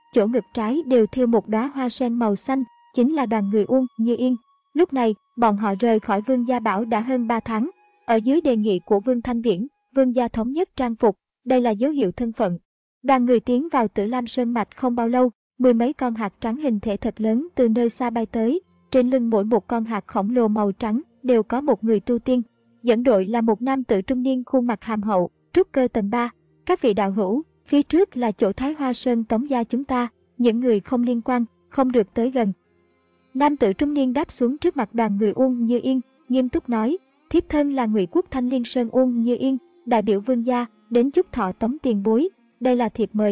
chỗ ngực trái đều thêu một đóa hoa sen màu xanh, chính là đoàn người Uông Như Yên. Lúc này, bọn họ rời khỏi Vương Gia Bảo đã hơn ba tháng. Ở dưới đề nghị của Vương Thanh Viễn, Vương gia thống nhất trang phục, đây là dấu hiệu thân phận. Đoàn người tiến vào Tử Lam Sơn Mạch không bao lâu, mười mấy con hạt trắng hình thể thật lớn từ nơi xa bay tới. Trên lưng mỗi một con hạt khổng lồ màu trắng đều có một người tu tiên. Dẫn đội là một nam tử trung niên khuôn mặt hàm hậu, trúc cơ tầng ba. Các vị đạo hữu, phía trước là chỗ Thái Hoa Sơn Tống gia chúng ta, những người không liên quan, không được tới gần. Nam tử trung niên đáp xuống trước mặt đoàn người Uông Như Yên, nghiêm túc nói, thiếp thân là Ngụy Quốc Thanh Liên Sơn Uông Như Yên, đại biểu Vương gia, đến chúc thọ Tống tiền bối, đây là thiệp mời.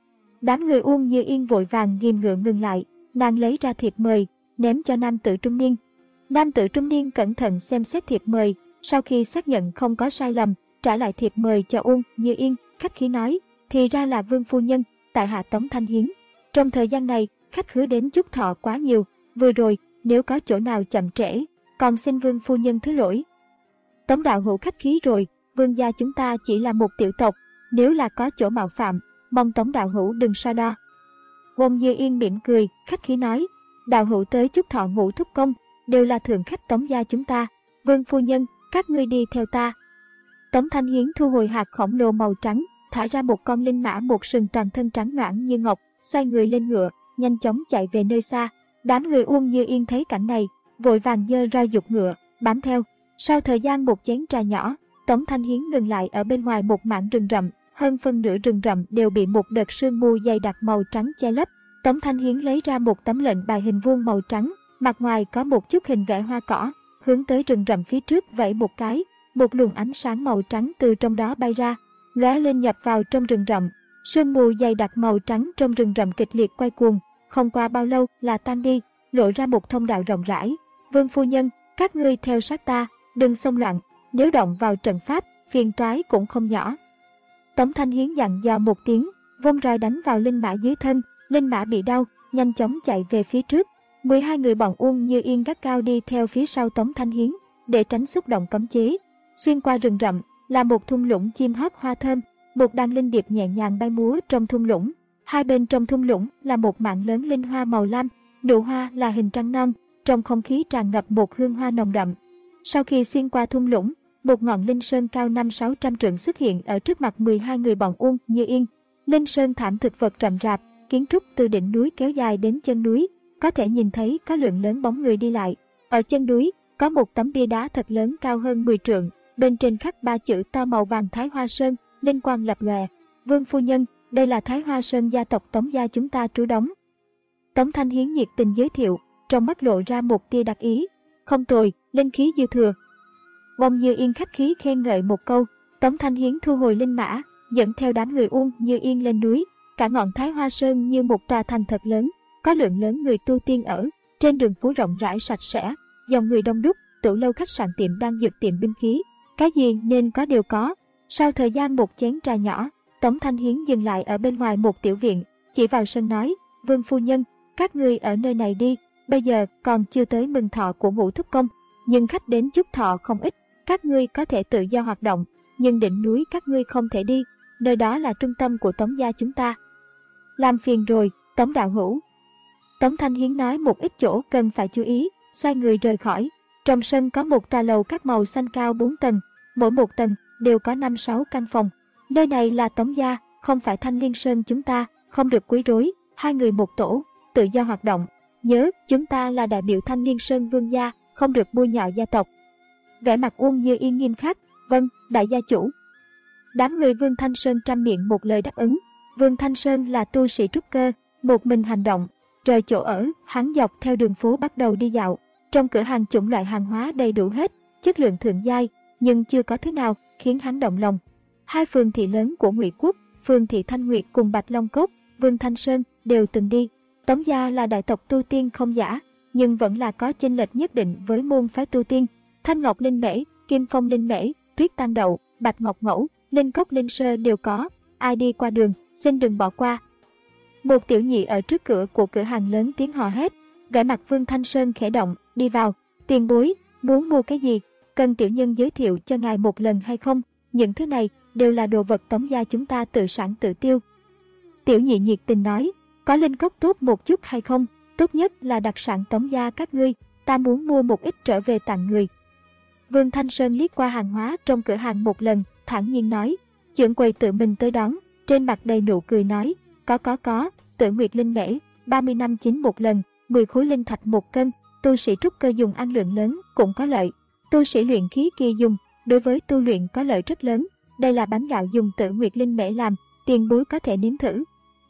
Đám người Uông Như Yên vội vàng ghim ngựa ngừng lại, nàng lấy ra thiệp mời, ném cho nam tử trung niên. Nam tử trung niên cẩn thận xem xét thiệp mời, sau khi xác nhận không có sai lầm, trả lại thiệp mời cho Uông Như Yên, khách khí nói, thì ra là Vương phu nhân, tại hạ Tống Thanh Hiến. Trong thời gian này, khách khứa đến chúc thọ quá nhiều, vừa rồi, nếu có chỗ nào chậm trễ, còn xin Vương phu nhân thứ lỗi. Tống đạo hữu khách khí rồi, Vương gia chúng ta chỉ là một tiểu tộc, nếu là có chỗ mạo phạm, mong Tống đạo hữu đừng so đo. Uông Như Yên mỉm cười, khách khí nói, đạo hữu tới chúc thọ Ngũ thúc công, đều là thượng khách Tống gia chúng ta, Vương phu nhân, các ngươi đi theo ta. Tống Thanh Hiến thu hồi hạt khổng lồ màu trắng, thả ra một con linh mã một sừng toàn thân trắng noãn như ngọc, xoay người lên ngựa, nhanh chóng chạy về nơi xa. Đám người Uông Như Yên thấy cảnh này, vội vàng giơ roi giục ngựa, bám theo. Sau thời gian một chén trà nhỏ, Tống Thanh Hiến ngừng lại ở bên ngoài một mảng rừng rậm, hơn phân nửa rừng rậm đều bị một đợt sương mù dày đặc màu trắng che lấp. Tống Thanh Hiến lấy ra một tấm lệnh bài hình vuông màu trắng, mặt ngoài có một chút hình vẽ hoa cỏ, hướng tới rừng rậm phía trước vẫy một cái, một luồng ánh sáng màu trắng từ trong đó bay ra, lóe lên nhập vào trong rừng rậm. Sương mù dày đặc màu trắng trong rừng rậm kịch liệt quay cuồng, không qua bao lâu là tan đi, lộ ra một thông đạo rộng rãi. Vương phu nhân, các ngươi theo sát ta, đừng xông loạn, nếu động vào trận pháp, phiền toái cũng không nhỏ. Tống Thanh Hiến dặn dò một tiếng, vung roi đánh vào linh mã dưới thân, linh mã bị đau, nhanh chóng chạy về phía trước. mười hai người bọn Uông Như Yên gắt cao đi theo phía sau Tống Thanh Hiến, để tránh xúc động cấm chế. Xuyên qua rừng rậm là một thung lũng chim hót hoa thơm, một đàn linh điệp nhẹ nhàng bay múa trong thung lũng. Hai bên trong thung lũng là một mảng lớn linh hoa màu lam, nụ hoa là hình trăng non, trong không khí tràn ngập một hương hoa nồng đậm. Sau khi xuyên qua thung lũng, một ngọn linh sơn cao năm sáu trăm trượng xuất hiện ở trước mặt mười hai người bọn Uông Như Yên. Linh sơn thảm thực vật rậm rạp, kiến trúc từ đỉnh núi kéo dài đến chân núi, có thể nhìn thấy có lượng lớn bóng người đi lại. Ở chân núi, có một tấm bia đá thật lớn cao hơn mười trượng, bên trên khắc ba chữ to màu vàng Thái Hoa Sơn, linh quang lập lòe. Vương phu nhân, đây là Thái Hoa Sơn gia tộc Tống gia chúng ta trú đóng. Tống Thanh Hiến nhiệt tình giới thiệu, trong mắt lộ ra một tia đặc ý. Không tồi, linh khí dư thừa. Uông Như Yên khách khí khen ngợi một câu. Tống Thanh Hiến thu hồi linh mã, dẫn theo đám người Uông Như Yên lên núi. Cả ngọn Thái Hoa Sơn như một tòa thành thật lớn, có lượng lớn người tu tiên ở. Trên đường phố rộng rãi sạch sẽ, dòng người đông đúc, tửu lâu khách sạn tiệm đang dược tiệm binh khí, cái gì nên có đều có. Sau thời gian một chén trà nhỏ, Tống Thanh Hiến dừng lại ở bên ngoài một tiểu viện, chỉ vào sân nói, Vương phu nhân, các ngươi ở nơi này đi, bây giờ còn chưa tới mừng thọ của Ngũ thúc công, nhưng khách đến chúc thọ không ít, các ngươi có thể tự do hoạt động, nhưng đỉnh núi các ngươi không thể đi, nơi đó là trung tâm của Tống gia chúng ta. Làm phiền rồi, Tống đạo hữu. Tống Thanh Hiến nói một ít chỗ cần phải chú ý, xoay người rời khỏi. Trong sân có một tòa lầu các màu xanh cao bốn tầng, mỗi một tầng đều có năm sáu căn phòng. Nơi này là Tống gia, không phải Thanh Liên Sơn chúng ta, không được quấy rối, hai người một tổ, tự do hoạt động. Nhớ, chúng ta là đại biểu Thanh Liên Sơn Vương gia, không được bôi nhọ gia tộc. Vẻ mặt Uông Như Yên nghiêm khắc, vâng, đại gia chủ. Đám người Vương Thanh Sơn trăm miệng một lời đáp ứng. Vương Thanh Sơn là tu sĩ trúc cơ, một mình hành động. Rời chỗ ở, hắn dọc theo đường phố bắt đầu đi dạo. Trong cửa hàng chủng loại hàng hóa đầy đủ hết, chất lượng thượng giai, nhưng chưa có thứ nào khiến hắn động lòng. Hai phường thị lớn của Ngụy Quốc, phường thị Thanh Nguyệt cùng Bạch Long Cốt, Vương Thanh Sơn đều từng đi. Tống gia là đại tộc tu tiên không giả, nhưng vẫn là có chênh lệch nhất định với môn phái tu tiên. Thanh Ngọc Linh Mễ, Kim Phong Linh Mễ, Tuyết Tăng Đậu, Bạch Ngọc Ngẫu, Linh Cốc Linh Sơ đều có. Ai đi qua đường, xin đừng bỏ qua. Một tiểu nhị ở trước cửa của cửa hàng lớn tiếng hò hét. Vẻ mặt Vương Thanh Sơn khẽ động, đi vào. Tiền bối, muốn mua cái gì? Cần tiểu nhân giới thiệu cho ngài một lần hay không? Những thứ này đều là đồ vật Tống gia chúng ta tự sản tự tiêu. Tiểu nhị nhiệt tình nói, Có linh cốc tốt một chút hay không? Tốt nhất là đặc sản Tống gia các ngươi, ta muốn mua một ít trở về tặng người. Vương Thanh Sơn liếc qua hàng hóa trong cửa hàng một lần, thản nhiên nói. Trưởng quầy tự mình tới đón, trên mặt đầy nụ cười nói, có có có, Tử Nguyệt linh mễ, ba mươi năm chín một lần, mười khối linh thạch một cân, tu sĩ trúc cơ dùng ăn lượng lớn cũng có lợi. Tu sĩ luyện khí kia dùng, đối với tu luyện có lợi rất lớn. Đây là bánh gạo dùng Tử Nguyệt linh mễ làm, tiền bối có thể nếm thử.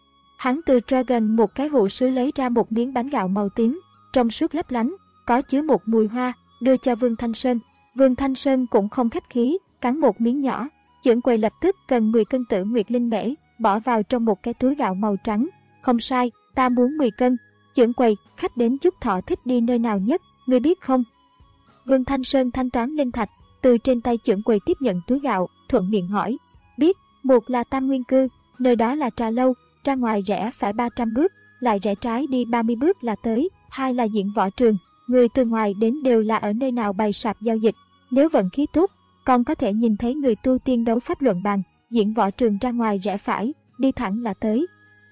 Hắn từ Dragon một cái hũ sứ lấy ra một miếng bánh gạo màu tím, trong suốt lấp lánh, có chứa một mùi hoa, đưa cho Vương Thanh Sơn. Vương Thanh Sơn cũng không khách khí, cắn một miếng nhỏ. Trưởng quầy lập tức cần mười cân Tử Nguyệt linh mễ, bỏ vào trong một cái túi gạo màu trắng. Không sai, ta muốn mười cân. Trưởng quầy, khách đến Chúc Thọ thích đi nơi nào nhất, ngươi biết không? Vương Thanh Sơn thanh toán linh thạch, từ trên tay trưởng quầy tiếp nhận túi gạo, thuận miệng hỏi. Biết, một là Tam Nguyên Cư, nơi đó là trà lâu, ra ngoài rẽ phải ba trăm bước, lại rẽ trái đi ba mươi bước là tới. Hai là Diễn Võ Trường, người từ ngoài đến đều là ở nơi nào bày sạp giao dịch. Nếu vận khí tốt, còn có thể nhìn thấy người tu tiên đấu pháp luận bàn. Diễn Võ Trường ra ngoài rẽ phải, đi thẳng là tới.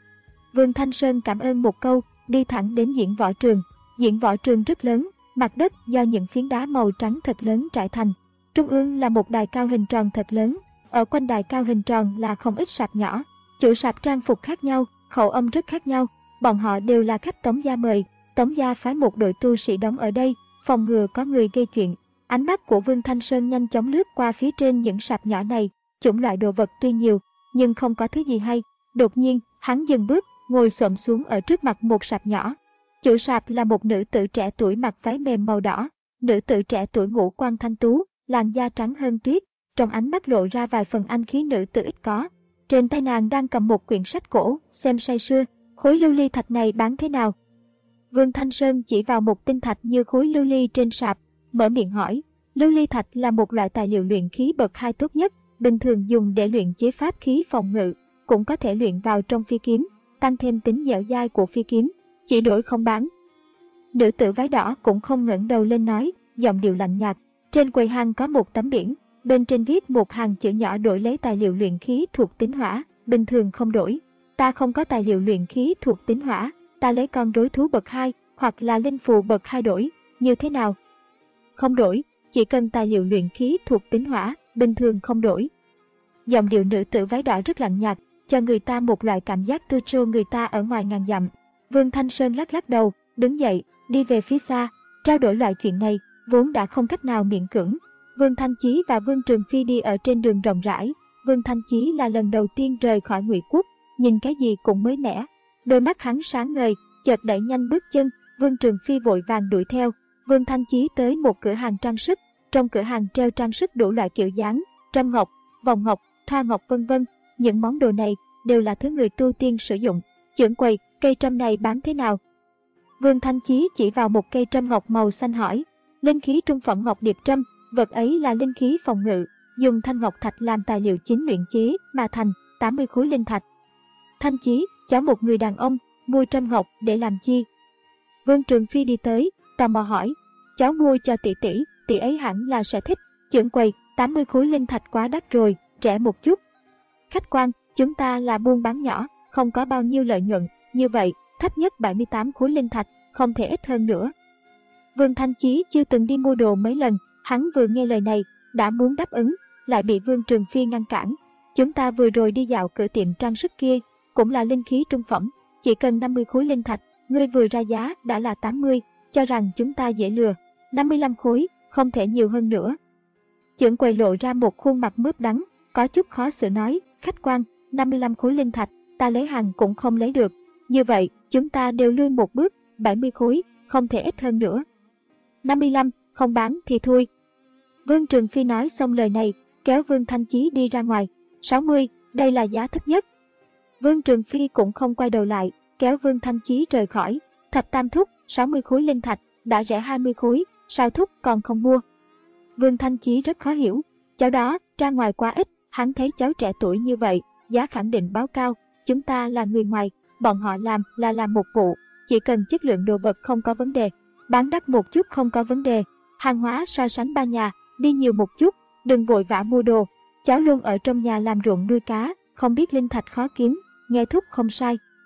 Vương Thanh Sơn cảm ơn một câu, đi thẳng đến Diễn Võ Trường. Diễn Võ Trường rất lớn, mặt đất do những phiến đá màu trắng thật lớn trải thành. Trung ương là một đài cao hình tròn thật lớn, ở quanh đài cao hình tròn là không ít sạp nhỏ. Chủ sạp trang phục khác nhau, khẩu âm rất khác nhau, bọn họ đều là khách Tống gia mời. Tống gia phái một đội tu sĩ đóng ở đây, phòng ngừa có người gây chuyện. Ánh mắt của Vương Thanh Sơn nhanh chóng lướt qua phía trên những sạp nhỏ này, chủng loại đồ vật tuy nhiều, nhưng không có thứ gì hay. Đột nhiên, hắn dừng bước, ngồi xổm xuống ở trước mặt một sạp nhỏ. Chủ sạp là một nữ tử trẻ tuổi mặc váy mềm màu đỏ. Nữ tử trẻ tuổi ngũ quan thanh tú, làn da trắng hơn tuyết, trong ánh mắt lộ ra vài phần anh khí nữ tử ít có. Trên tay nàng đang cầm một quyển sách cổ, xem say sưa. Khối lưu ly thạch này bán thế nào? Vương Thanh Sơn chỉ vào một tinh thạch như khối lưu ly trên sạp, mở miệng hỏi. Lưu ly thạch là một loại tài liệu luyện khí bậc hai tốt nhất, bình thường dùng để luyện chế pháp khí phòng ngự, cũng có thể luyện vào trong phi kiếm, tăng thêm tính dẻo dai của phi kiếm, chỉ đổi không bán. Nữ tử váy đỏ cũng không ngẩng đầu lên nói, giọng điệu lạnh nhạt. Trên quầy hàng có một tấm biển, bên trên viết một hàng chữ nhỏ đổi lấy tài liệu luyện khí thuộc tính hỏa, bình thường không đổi. Ta không có tài liệu luyện khí thuộc tính hỏa, ta lấy con rối thú bậc hai hoặc là linh phù bậc hai đổi, như thế nào? Không đổi, chỉ cần tài liệu luyện khí thuộc tính hỏa, bình thường không đổi. Giọng điệu nữ tử váy đỏ rất lạnh nhạt, cho người ta một loại cảm giác tư trô người ta ở ngoài ngàn dặm. Vương Thanh Sơn lắc lắc đầu, đứng dậy, đi về phía xa, trao đổi loại chuyện này, vốn đã không cách nào miễn cưỡng. Vương Thanh Chí và Vương Trường Phi đi ở trên đường rộng rãi. Vương Thanh Chí là lần đầu tiên rời khỏi Ngụy Quốc, nhìn cái gì cũng mới mẻ. Đôi mắt hắn sáng ngời, chợt đẩy nhanh bước chân, Vương Trường Phi vội vàng đuổi theo. Vương Thanh Chí tới một cửa hàng trang sức, trong cửa hàng treo trang sức đủ loại kiểu dáng, trâm ngọc, vòng ngọc, thoa ngọc vân vân. Những món đồ này đều là thứ người tu tiên sử dụng. Trưởng quầy, cây trâm này bán thế nào? Vương Thanh Chí chỉ vào một cây trâm ngọc màu xanh hỏi. Linh khí trung phẩm ngọc điệp trâm, vật ấy là linh khí phòng ngự, dùng thanh ngọc thạch làm tài liệu chính luyện chế mà thành, tám mươi khối linh thạch. Thanh Chí, cháu một người đàn ông, mua trâm ngọc để làm chi? Vương Trường Phi đi tới, tò mò hỏi. Cháu mua cho tỷ tỷ, tỷ ấy hẳn là sẽ thích. Trưởng quầy, tám mươi khối linh thạch quá đắt rồi, rẻ một chút. Khách quan, chúng ta là buôn bán nhỏ, không có bao nhiêu lợi nhuận, như vậy, thấp nhất bảy mươi tám khối linh thạch, không thể ít hơn nữa. Vương Thanh Chí chưa từng đi mua đồ mấy lần, hắn vừa nghe lời này, đã muốn đáp ứng, lại bị Vương Trường Phi ngăn cản. Chúng ta vừa rồi đi dạo cửa tiệm trang sức kia, cũng là linh khí trung phẩm, chỉ cần năm mươi khối linh thạch, ngươi vừa ra giá đã là tám mươi, cho rằng chúng ta dễ lừa. năm mươi lăm khối, không thể nhiều hơn nữa. Trưởng quầy lộ ra một khuôn mặt mướp đắng, có chút khó xử nói, khách quan, năm mươi lăm khối linh thạch, ta lấy hàng cũng không lấy được. Như vậy, chúng ta đều lui một bước, bảy mươi khối, không thể ít hơn nữa. năm mươi lăm, không bán thì thôi. Vương Trường Phi nói xong lời này, kéo Vương Thanh Chí đi ra ngoài. sáu mươi, đây là giá thấp nhất. Vương Trường Phi cũng không quay đầu lại, kéo Vương Thanh Chí rời khỏi. Thập tam thúc, sáu mươi khối linh thạch, đã rẻ hai mươi khối, sao thúc còn không mua? Vương Thanh Chí rất khó hiểu, cháu đó ra ngoài quá ít, hắn thấy cháu trẻ tuổi như vậy, giá khẳng định báo cao. Chúng ta là người ngoài, bọn họ làm là làm một vụ, chỉ cần chất lượng đồ vật không có vấn đề, bán đắt một chút không có vấn đề. Hàng hóa so sánh ba nhà, đi nhiều một chút, đừng vội vã mua đồ. Cháu luôn ở trong nhà làm ruộng nuôi cá, không biết linh thạch khó kiếm, nghe thúc không sai.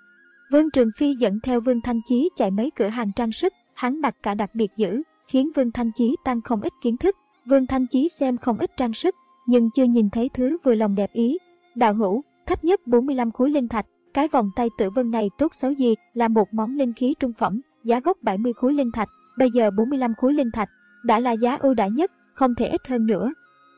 Vương Trường Phi dẫn theo Vương Thanh Chí chạy mấy cửa hàng trang sức, hắn mặc cả đặc biệt dữ, khiến Vương Thanh Chí tăng không ít kiến thức. Vương Thanh Chí xem không ít trang sức, nhưng chưa nhìn thấy thứ vừa lòng đẹp ý. Đạo hữu, thấp nhất bốn mươi lăm khối linh thạch, cái vòng tay tử vân này tốt xấu gì là một món linh khí trung phẩm, giá gốc bảy mươi khối linh thạch, bây giờ bốn mươi lăm khối linh thạch, đã là giá ưu đãi nhất, không thể ít hơn nữa.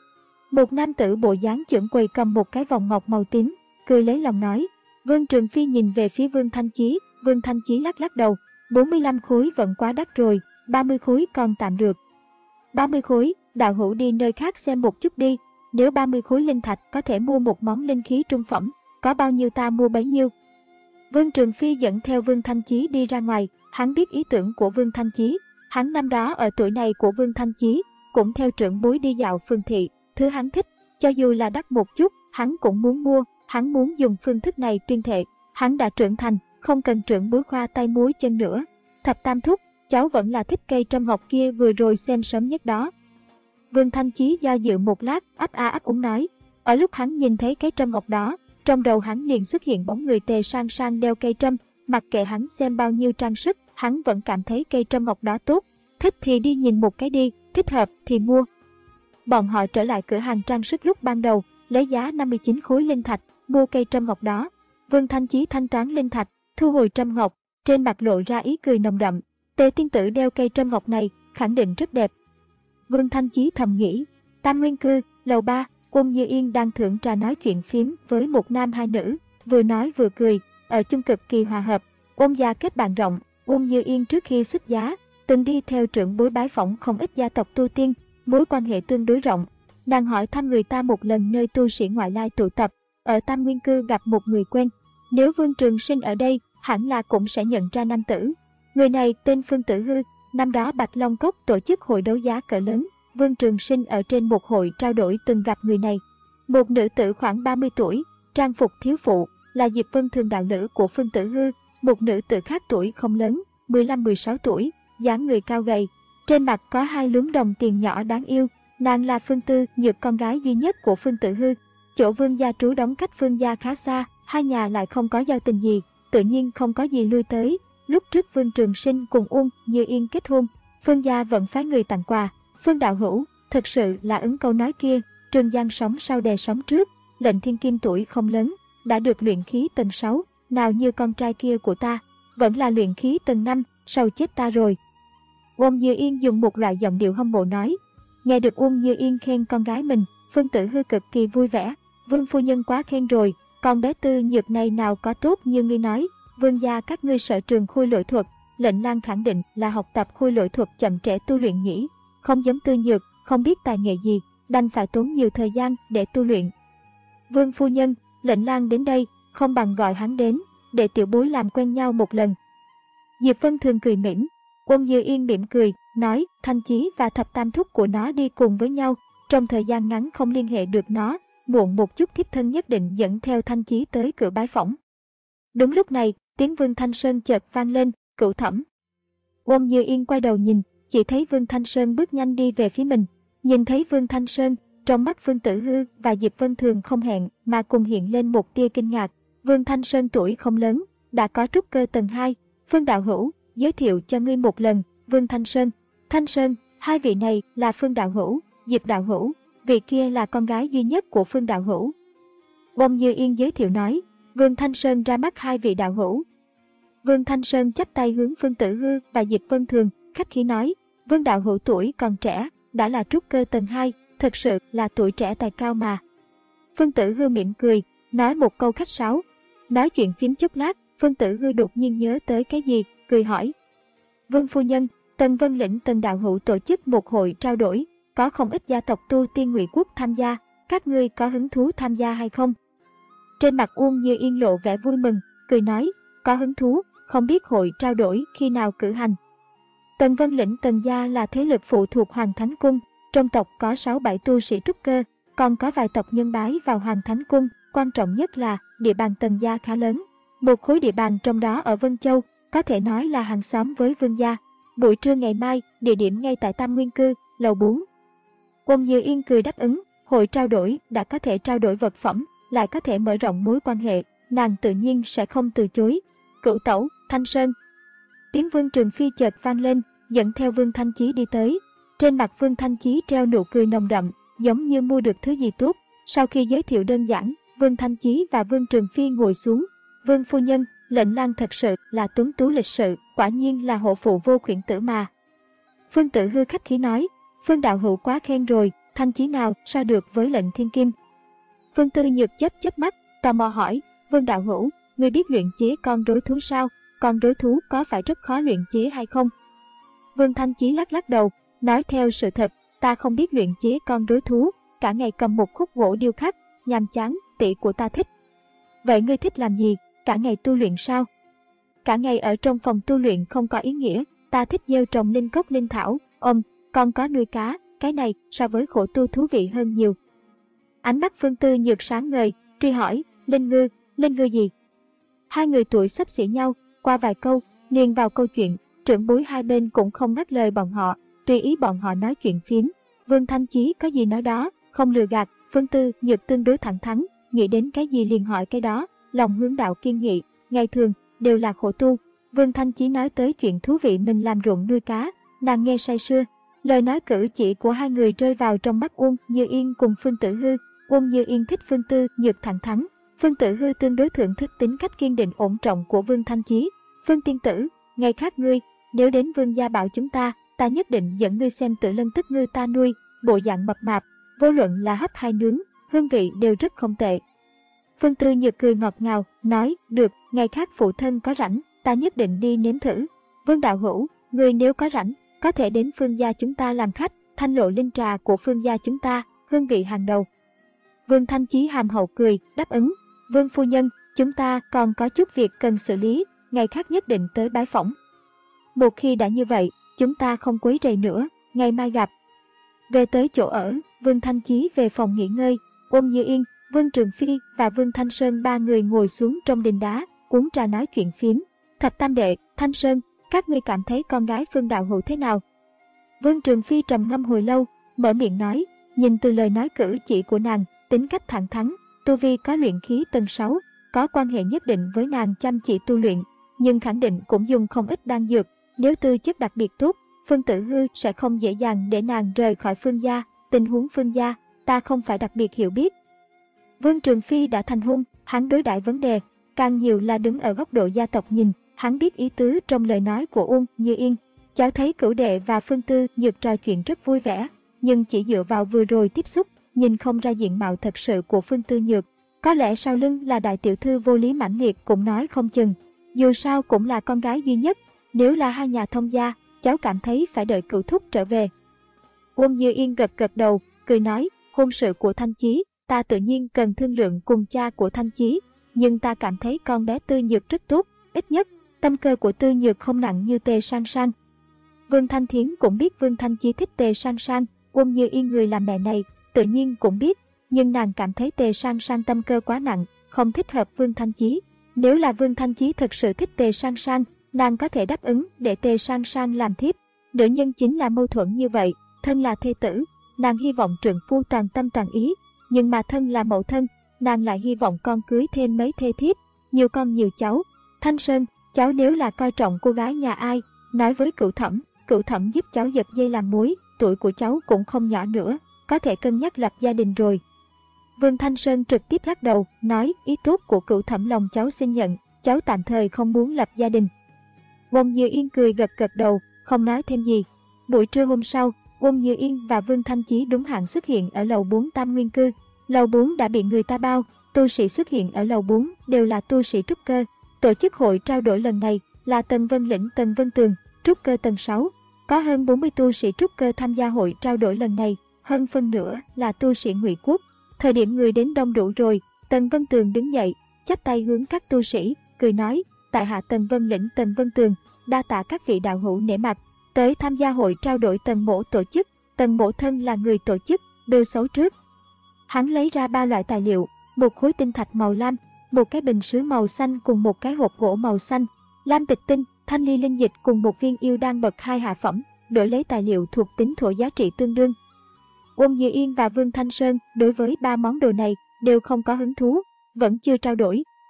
Một nam tử bộ dáng chưởng quầy cầm một cái vòng ngọc màu tím, cười lấy lòng nói. Vương Trường Phi nhìn về phía Vương Thanh Chí, Vương Thanh Chí lắc lắc đầu, bốn mươi lăm khối vẫn quá đắt rồi, ba mươi khối còn tạm được. ba mươi khối, đạo hữu đi nơi khác xem một chút đi, nếu ba mươi khối linh thạch có thể mua một món linh khí trung phẩm, có bao nhiêu ta mua bấy nhiêu. Vương Trường Phi dẫn theo Vương Thanh Chí đi ra ngoài, hắn biết ý tưởng của Vương Thanh Chí, hắn năm đó ở tuổi này của Vương Thanh Chí, cũng theo trưởng bối đi dạo phường thị, thứ hắn thích, cho dù là đắt một chút, hắn cũng muốn mua, hắn muốn dùng phương thức này tuyên thệ, hắn đã trưởng thành, không cần trưởng bối khoa tay múi chân nữa. Thập Tam thúc, cháu vẫn là thích cây trâm ngọc kia vừa rồi xem sớm nhất đó. Vương Thanh Chí do dự một lát, ấp a ấp úng nói. Ở lúc hắn nhìn thấy cái trâm ngọc đó, trong đầu hắn liền xuất hiện bóng người Tề Sang Sang đeo cây trâm, mặc kệ hắn xem bao nhiêu trang sức, hắn vẫn cảm thấy cây trâm ngọc đó tốt, thích thì đi nhìn một cái đi, thích hợp thì mua. Bọn họ trở lại cửa hàng trang sức lúc ban đầu, lấy giá năm mươi chín khối linh thạch, mua cây trâm ngọc đó. Vương Thanh Chí thanh toán linh thạch, thu hồi trâm ngọc, trên mặt lộ ra ý cười nồng đậm. Tề tiên tử đeo cây trâm ngọc này, khẳng định rất đẹp. Vương Thanh Chí thầm nghĩ. Tam Nguyên Cư, lầu ba, Uông Như Yên đang thưởng trà nói chuyện phiếm với một nam hai nữ, vừa nói vừa cười, ở chung cực kỳ hòa hợp. Uông gia kết bạn rộng, Uông Như Yên trước khi xuất giá, từng đi theo trưởng bối bái phỏng không ít gia tộc tu tiên, mối quan hệ tương đối rộng. Nàng hỏi thăm người ta một lần nơi tu sĩ ngoại lai tụ tập, ở Tam Nguyên Cư gặp một người quen. Nếu Vương Trường Sinh ở đây, hẳn là cũng sẽ nhận ra nam tử. Người này tên Phương Tử Hư, năm đó Bạch Long Cốc tổ chức hội đấu giá cỡ lớn, Vương Trường Sinh ở trên một hội trao đổi từng gặp người này. Một nữ tử khoảng ba mươi tuổi, trang phục thiếu phụ, là Diệp Vân Thường đạo lữ của Phương Tử Hư, một nữ tử khác tuổi không lớn, mười lăm mười sáu tuổi, dáng người cao gầy, trên mặt có hai lúm đồng tiền nhỏ đáng yêu, nàng là Phương Tư Nhược, con gái duy nhất của Phương Tử Hư. Chỗ Vương gia trú đóng cách Phương gia khá xa, hai nhà lại không có giao tình gì, tự nhiên không có gì lui tới. Lúc trước Vương Trường Sinh cùng Uông Như Yên kết hôn, Phương gia vẫn phái người tặng quà. Phương đạo hữu, thực sự là ứng câu nói kia, Trường Giang sống sau đè sống trước, Lệnh Thiên Kim tuổi không lớn, đã được luyện khí tầng sáu, nào như con trai kia của ta, vẫn là luyện khí tầng năm, sau chết ta rồi. Uông Như Yên dùng một loại giọng điệu hâm mộ nói. Nghe được Uông Như Yên khen con gái mình, Phương Tử Hư cực kỳ vui vẻ. Vương phu nhân quá khen rồi, con bé Tư Nhược này nào có tốt như ngươi nói. Vương gia các ngươi sở trường khôi lỗi thuật, Lệnh Lang khẳng định là học tập khôi lỗi thuật chậm trễ tu luyện nhỉ, không giống Tư Nhược, không biết tài nghệ gì, đành phải tốn nhiều thời gian để tu luyện. Vương phu nhân, Lệnh Lang đến đây, không bằng gọi hắn đến, để tiểu bối làm quen nhau một lần. Diệp Vân Thường cười mỉm, Uông Như Yên mỉm cười, nói Thanh Chí và thập tam thúc của nó đi cùng với nhau, trong thời gian ngắn không liên hệ được nó, muộn một chút thiếp thân nhất định dẫn theo Thanh Chí tới cửa bái phỏng. Đúng lúc này, tiếng Vương Thanh Sơn chợt vang lên, Cửu Thẩm. Uông Như Yên quay đầu nhìn, chỉ thấy Vương Thanh Sơn bước nhanh đi về phía mình. Nhìn thấy Vương Thanh Sơn, trong mắt Phương Tử Hư và Diệp Vân Thường không hẹn mà cùng hiện lên một tia kinh ngạc. Vương Thanh Sơn tuổi không lớn, đã có trúc cơ tầng hai. Phương đạo hữu, giới thiệu cho ngươi một lần, Vương Thanh Sơn. Thanh Sơn, hai vị này là Phương đạo hữu, Diệp đạo hữu, vị kia là con gái duy nhất của Phương đạo hữu. Uông Như Yên giới thiệu nói. Vương Thanh Sơn ra mắt hai vị đạo hữu. Vương Thanh Sơn chắp tay hướng Phương Tử Hư và Diệp Vân Thường, khách khí nói, Vương đạo hữu tuổi còn trẻ, đã là trúc cơ tầng hai, thật sự là tuổi trẻ tài cao mà. Phương Tử Hư mỉm cười, nói một câu khách sáo. Nói chuyện phím chốc lát, Phương Tử Hư đột nhiên nhớ tới cái gì, cười hỏi. Vương phu nhân, Tần Vân Lĩnh Tần đạo hữu tổ chức một hội trao đổi, có không ít gia tộc tu tiên Ngụy Quốc tham gia, các ngươi có hứng thú tham gia hay không? Trên mặt Uông Như Yên lộ vẻ vui mừng, cười nói, có hứng thú, không biết hội trao đổi khi nào cử hành. Tần Vân Lĩnh Tần gia là thế lực phụ thuộc Hoàng Thánh Cung, trong tộc có sáu bảy tu sĩ trúc cơ, còn có vài tộc nhân bái vào Hoàng Thánh Cung, quan trọng nhất là địa bàn Tần gia khá lớn. Một khối địa bàn trong đó ở Vân Châu, có thể nói là hàng xóm với Vương gia. Buổi trưa ngày mai, địa điểm ngay tại Tam Nguyên Cư, lầu bốn. Uông Như Yên cười đáp ứng, hội trao đổi đã có thể trao đổi vật phẩm, lại có thể mở rộng mối quan hệ, nàng tự nhiên sẽ không từ chối. Cửu tẩu, Thanh Sơn. Tiếng Vương Trường Phi chợt vang lên, dẫn theo Vương Thanh Chí đi tới. Trên mặt Vương Thanh Chí treo nụ cười nồng đậm, giống như mua được thứ gì tốt. Sau khi giới thiệu đơn giản, Vương Thanh Chí và Vương Trường Phi ngồi xuống. Vương phu nhân, lệnh lang thật sự là tuấn tú lịch sự, quả nhiên là hộ phụ vô khuyển tử mà. Phương Tử Hư khách khí nói, Phương đạo hữu quá khen rồi, Thanh Chí nào so được với lệnh thiên kim. Phương Tư Nhược chớp chớp mắt, tò mò hỏi, Vương đạo hữu, người biết luyện chế con rối thú sao? Con rối thú có phải rất khó luyện chế hay không? Vương Thanh Chí lắc lắc đầu, nói theo sự thật, ta không biết luyện chế con rối thú, cả ngày cầm một khúc gỗ điêu khắc, nhàm chán, tỷ của ta thích. Vậy ngươi thích làm gì? Cả ngày tu luyện sao? Cả ngày ở trong phòng tu luyện không có ý nghĩa, ta thích gieo trồng linh cốc linh thảo, ôm, còn có nuôi cá, cái này so với khổ tu thú vị hơn nhiều. Ánh mắt Phương Tư Nhược sáng ngời, truy hỏi, linh ngư, linh ngư gì? Hai người tuổi xấp xỉ nhau, qua vài câu, liền vào câu chuyện, trưởng bối hai bên cũng không ngắt lời bọn họ, tùy ý bọn họ nói chuyện phím. Vương Thanh Chí có gì nói đó, không lừa gạt, Phương Tư Nhược tương đối thẳng thắn, nghĩ đến cái gì liền hỏi cái đó, lòng hướng đạo kiên nghị, ngày thường đều là khổ tu. Vương Thanh Chí nói tới chuyện thú vị mình làm ruộng nuôi cá, nàng nghe say sưa. Lời nói cử chỉ của hai người rơi vào trong mắt Uông Như Yên cùng Phương Tử Hư. Uông Như Yên thích Phương Tư Nhược thẳng thắn, Phương Tử Hư tương đối thưởng thức tính cách kiên định ổn trọng của Vương Thanh Chí. Phương tiên tử, ngày khác ngươi, nếu đến Vương gia bảo chúng ta, ta nhất định dẫn ngươi xem Tử Lân tức ngư ta nuôi, bộ dạng mập mạp, vô luận là hấp hay nướng, hương vị đều rất không tệ. Phương Tư Nhược cười ngọt ngào, nói, được, ngày khác phụ thân có rảnh, ta nhất định đi nếm thử. Vương đạo hữu, ngươi nếu có rảnh, có thể đến Phương gia chúng ta làm khách, thanh lộ linh trà của Phương gia chúng ta, hương vị hàng đầu. Vương Thanh Chí hàm hậu cười, đáp ứng, Vương phu nhân, chúng ta còn có chút việc cần xử lý, ngày khác nhất định tới bái phỏng. Một khi đã như vậy, chúng ta không quấy rầy nữa, ngày mai gặp. Về tới chỗ ở, Vương Thanh Chí về phòng nghỉ ngơi, Uông Như Yên, Vương Trường Phi và Vương Thanh Sơn ba người ngồi xuống trong đình đá, uống trà nói chuyện phím. Thập tam đệ, Thanh Sơn, các ngươi cảm thấy con gái Phương đạo hữu thế nào? Vương Trường Phi trầm ngâm hồi lâu, mở miệng nói, nhìn từ lời nói cử chỉ của nàng, tính cách thẳng thắn, tu vi có luyện khí tầng sáu, có quan hệ nhất định với nàng chăm chỉ tu luyện, nhưng khẳng định cũng dùng không ít đan dược, nếu tư chất đặc biệt tốt, Phương Tử Hư sẽ không dễ dàng để nàng rời khỏi Phương gia, tình huống Phương gia, ta không phải đặc biệt hiểu biết. Vương Trường Phi đã thành hôn, hắn đối đãi vấn đề, càng nhiều là đứng ở góc độ gia tộc nhìn, hắn biết ý tứ trong lời nói của Uông Như Yên. Cháu thấy Cửu đệ và Phương Tư Nhược trò chuyện rất vui vẻ, nhưng chỉ dựa vào vừa rồi tiếp xúc, nhìn không ra diện mạo thật sự của Phương Tư Nhược. Có lẽ sau lưng là đại tiểu thư vô lý mãnh liệt cũng nói không chừng. Dù sao cũng là con gái duy nhất, nếu là hai nhà thông gia, cháu cảm thấy phải đợi cửu thúc trở về. Uông Như Yên gật gật đầu, cười nói, hôn sự của Thanh Chí, ta tự nhiên cần thương lượng cùng cha của Thanh Chí, nhưng ta cảm thấy con bé Tư Nhược rất tốt, ít nhất, tâm cơ của Tư Nhược không nặng như Tề Sang Sang. Vương Thanh Thiến cũng biết Vương Thanh Chí thích Tề Sang Sang, Uông Như Yên người làm mẹ này, tự nhiên cũng biết, nhưng nàng cảm thấy Tề Sang Sang tâm cơ quá nặng, không thích hợp Vương Thanh Chí. Nếu là Vương Thanh Chí thật sự thích Tề Sang Sang, nàng có thể đáp ứng để Tề Sang Sang làm thiếp. Nữ nhân chính là mâu thuẫn như vậy, thân là thê tử, nàng hy vọng trượng phu toàn tâm toàn ý, nhưng mà thân là mẫu thân, nàng lại hy vọng con cưới thêm mấy thê thiếp, nhiều con nhiều cháu. Thanh Sơn, cháu nếu là coi trọng cô gái nhà ai, nói với Cửu Thẩm, Cửu Thẩm giúp cháu giật dây làm mối, tuổi của cháu cũng không nhỏ nữa, có thể cân nhắc lập gia đình rồi. Vương Thanh Sơn trực tiếp lắc đầu, nói ý tốt của Cửu Thẩm lòng cháu xin nhận, cháu tạm thời không muốn lập gia đình. Uông Như Yên cười gật gật đầu, không nói thêm gì. Buổi trưa hôm sau, Uông Như Yên và Vương Thanh Chí đúng hạn xuất hiện ở lầu bốn Tam Nguyên Cư. Lầu bốn đã bị người ta bao, tu sĩ xuất hiện ở lầu bốn đều là tu sĩ trúc cơ. Tổ chức hội trao đổi lần này là Tần Vân Lĩnh Tần Vân Tường, trúc cơ tầng sáu. Có hơn bốn mươi tu sĩ trúc cơ tham gia hội trao đổi lần này, hơn phân nửa là tu sĩ Ngụy Quốc. Thời điểm người đến đông đủ rồi, Tần Vân Tường đứng dậy, chắp tay hướng các tu sĩ, cười nói, tại hạ Tần Vân Lĩnh Tần Vân Tường, đa tạ các vị đạo hữu nể mặt, tới tham gia hội trao đổi Tần mỗ tổ chức. Tần mỗ thân là người tổ chức, bêu xấu trước. Hắn lấy ra ba loại tài liệu, một khối tinh thạch màu lam, một cái bình sứ màu xanh cùng một cái hộp gỗ màu xanh, lam tịch tinh, thanh ly linh dịch cùng một viên yêu đan bậc hai hạ phẩm, đổi lấy tài liệu thuộc tính thổ giá trị tương đương. Uông Như Yên và Vương Thanh Sơn đối với ba món đồ này đều không có hứng thú, vẫn chưa trao đổi.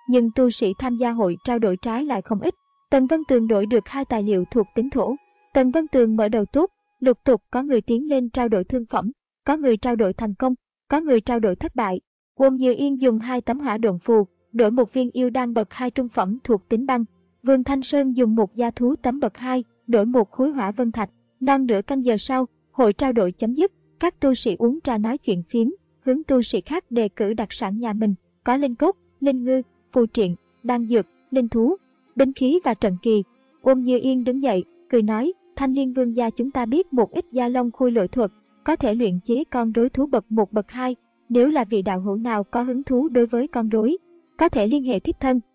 nhưng tu sĩ tham gia hội trao đổi trái lại không ít. Tần Vân Tường đổi được hai tài liệu thuộc tính thổ. Tần Vân Tường mở đầu tốt, lục tục có người tiến lên trao đổi thương phẩm, có người trao đổi thành công, có người trao đổi thất bại. Uông Như Yên dùng hai tấm hỏa độn phù, đổi một viên yêu đan bậc hai trung phẩm thuộc tính băng. Vương Thanh Sơn dùng một gia thú tấm bậc hai, đổi một khối hỏa vân thạch. Non nửa canh giờ sau, hội trao đổi chấm dứt, các tu sĩ uống trà nói chuyện phiếm, hướng tu sĩ khác đề cử đặc sản nhà mình, có linh cốt, linh ngư, phù triện, đan dược, linh thú, binh khí và trận kỳ. Uông Như Yên đứng dậy, cười nói, Thanh Liên Vương gia chúng ta biết một ít gia long khôi lỗi thuật, có thể luyện chế con rối thú bậc một bậc hai, nếu là vị đạo hữu nào có hứng thú đối với con rối, có thể liên hệ thiếp thân.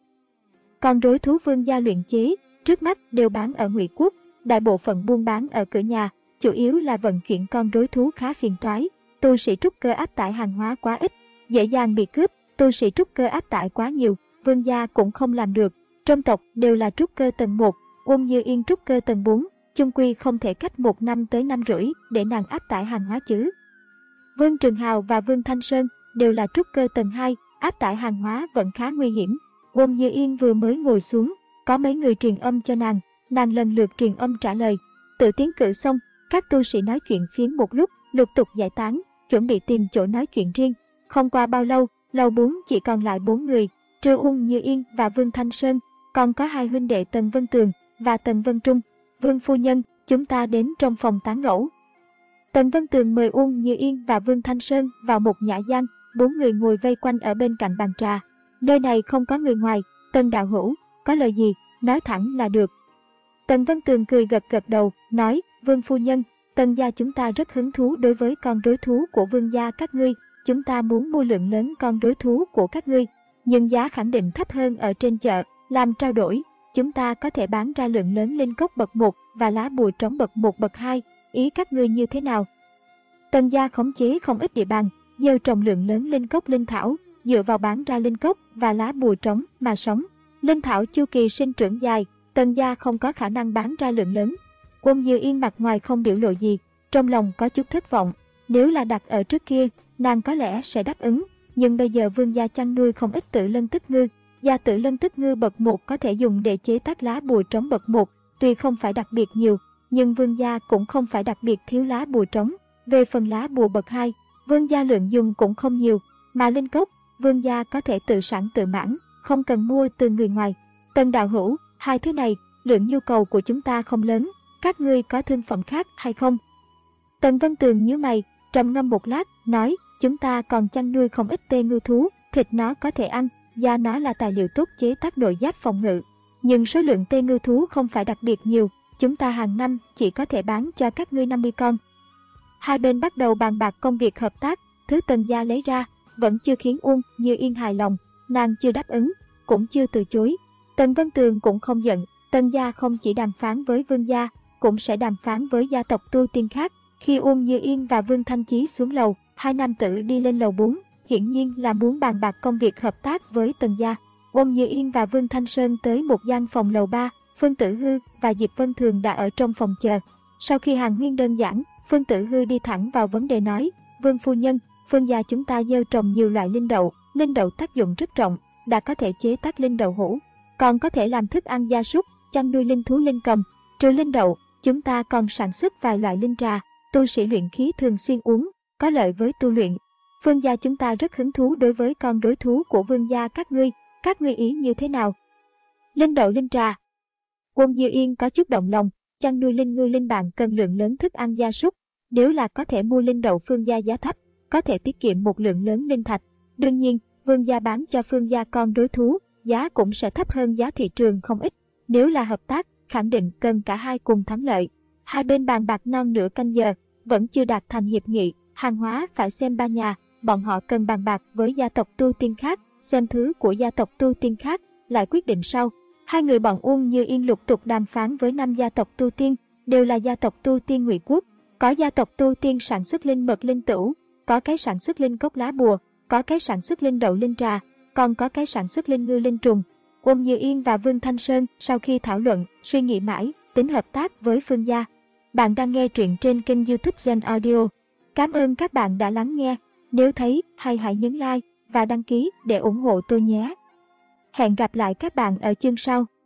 Con rối thú vương gia luyện chế, trước mắt đều bán ở Ngụy Quốc, đại bộ phận buôn bán ở cửa nhà, chủ yếu là vận chuyển con rối thú khá phiền toái, tu sĩ trúc cơ áp tải hàng hóa quá ít, dễ dàng bị cướp, tu sĩ trúc cơ áp tải quá nhiều, vương gia cũng không làm được. Trong tộc đều là trúc cơ tầng một, Uông Như Yên trúc cơ tầng bốn, chung quy không thể cách một năm tới năm rưỡi để nàng áp tải hàng hóa chứ. Vương Trường Hào và Vương Thanh Sơn đều là trúc cơ tầng hai, áp tải hàng hóa vẫn khá nguy hiểm. Uông Như Yên vừa mới ngồi xuống, có mấy người truyền âm cho nàng, nàng lần lượt truyền âm trả lời. Tự tiến cử xong, các tu sĩ nói chuyện phiếm một lúc, lục tục giải tán, chuẩn bị tìm chỗ nói chuyện riêng. Không qua bao lâu, lầu bốn chỉ còn lại bốn người, trừ Uông Như Yên và Vương Thanh Sơn, còn có hai huynh đệ Tần Vân Tường và Tần Vân Trung. Vương phu nhân, chúng ta đến trong phòng tán gẫu. Tần Vân Tường mời Uông Như Yên và Vương Thanh Sơn vào một nhã gian, bốn người ngồi vây quanh ở bên cạnh bàn trà. Nơi này không có người ngoài, Tần đạo hữu, có lời gì, nói thẳng là được. Tần Vân Tường cười gật gật đầu, nói, Vương phu nhân, Tần gia chúng ta rất hứng thú đối với con rối thú của vương gia các ngươi, chúng ta muốn mua lượng lớn con rối thú của các ngươi, nhưng giá khẳng định thấp hơn ở trên chợ, làm trao đổi, chúng ta có thể bán ra lượng lớn linh cốc bậc một và lá bùa trống bậc một bậc hai, ý các ngươi như thế nào? Tần gia khống chế không ít địa bàn, gieo trồng lượng lớn linh cốc linh thảo, dựa vào bán ra linh cốc và lá bùa trống mà sống. Linh thảo chu kỳ sinh trưởng dài, Tần gia không có khả năng bán ra lượng lớn. Uông Như Yên mặt ngoài không biểu lộ gì, trong lòng có chút thất vọng. Nếu là đặt ở trước kia, nàng có lẽ sẽ đáp ứng, nhưng bây giờ vương gia chăn nuôi không ít Tử Lân Tức Ngư. Gia Tử Lân Tức Ngư bậc một có thể dùng để chế tác lá bùa trống bậc một, tuy không phải đặc biệt nhiều, nhưng vương gia cũng không phải đặc biệt thiếu lá bùa trống. Về phần lá bùa bậc hai, vương gia lượng dùng cũng không nhiều, mà linh cốc, vương gia có thể tự sản tự mãn, không cần mua từ người ngoài. Tần đạo hữu, hai thứ này, lượng nhu cầu của chúng ta không lớn, các ngươi có thương phẩm khác hay không? Tần Vân Tường nhíu mày, trầm ngâm một lát, nói, chúng ta còn chăn nuôi không ít tê ngư thú, thịt nó có thể ăn, da nó là tài liệu tốt chế tác nội giáp phòng ngự. Nhưng số lượng tê ngư thú không phải đặc biệt nhiều, chúng ta hàng năm chỉ có thể bán cho các ngươi năm mươi con. Hai bên bắt đầu bàn bạc công việc hợp tác, thứ Tần gia lấy ra, vẫn chưa khiến Uông Như Yên hài lòng, nàng chưa đáp ứng, cũng chưa từ chối. Tần Vân Tường cũng không giận, Tần gia không chỉ đàm phán với vương gia, cũng sẽ đàm phán với gia tộc tu tiên khác. Khi Uông Như Yên và Vương Thanh Chí xuống lầu, hai nam tử đi lên lầu bốn, hiển nhiên là muốn bàn bạc công việc hợp tác với Tần gia. Uông Như Yên và Vương Thanh Sơn tới một gian phòng lầu ba, Phương Tử Hư và Diệp Vân Thường đã ở trong phòng chờ. Sau khi hàn huyên đơn giản, Phương Tử Hư đi thẳng vào vấn đề nói, Vương phu nhân, Phương gia chúng ta gieo trồng nhiều loại linh đậu, linh đậu tác dụng rất rộng, đã có thể chế tác linh đậu hũ, còn có thể làm thức ăn gia súc, chăn nuôi linh thú linh cầm. Trừ linh đậu, chúng ta còn sản xuất vài loại linh trà, tu sĩ luyện khí thường xuyên uống, có lợi với tu luyện. Phương gia chúng ta rất hứng thú đối với con rối thú của vương gia các ngươi, các ngươi ý như thế nào? Linh đậu linh trà. Uông Như Yên có chút động lòng, chăn nuôi linh ngư linh bạn cần lượng lớn thức ăn gia súc, nếu là có thể mua linh đậu phương gia giá thấp, có thể tiết kiệm một lượng lớn linh thạch. Đương nhiên, vương gia bán cho phương gia con rối thú, giá cũng sẽ thấp hơn giá thị trường không ít. Nếu là hợp tác, khẳng định cần cả hai cùng thắng lợi. Hai bên bàn bạc non nửa canh giờ, vẫn chưa đạt thành hiệp nghị, hàng hóa phải xem ba nhà, bọn họ cần bàn bạc với gia tộc tu tiên khác, xem thứ của gia tộc tu tiên khác, lại quyết định sau. Hai người bọn Uông Như Yên lục tục đàm phán với năm gia tộc tu tiên, đều là gia tộc tu tiên Ngụy Quốc. Có gia tộc tu tiên sản xuất linh mật linh tửu, có cái sản xuất linh cốc lá bùa, có cái sản xuất linh đậu linh trà, còn có cái sản xuất linh ngư linh trùng. Uông Như Yên và Vương Thanh Sơn sau khi thảo luận, suy nghĩ mãi, tính hợp tác với Phương gia. Bạn đang nghe truyện trên kênh YouTube Gen Audio. Cảm ơn các bạn đã lắng nghe. Nếu thấy hay hãy nhấn like và đăng ký để ủng hộ tôi nhé. Hẹn gặp lại các bạn ở chương sau.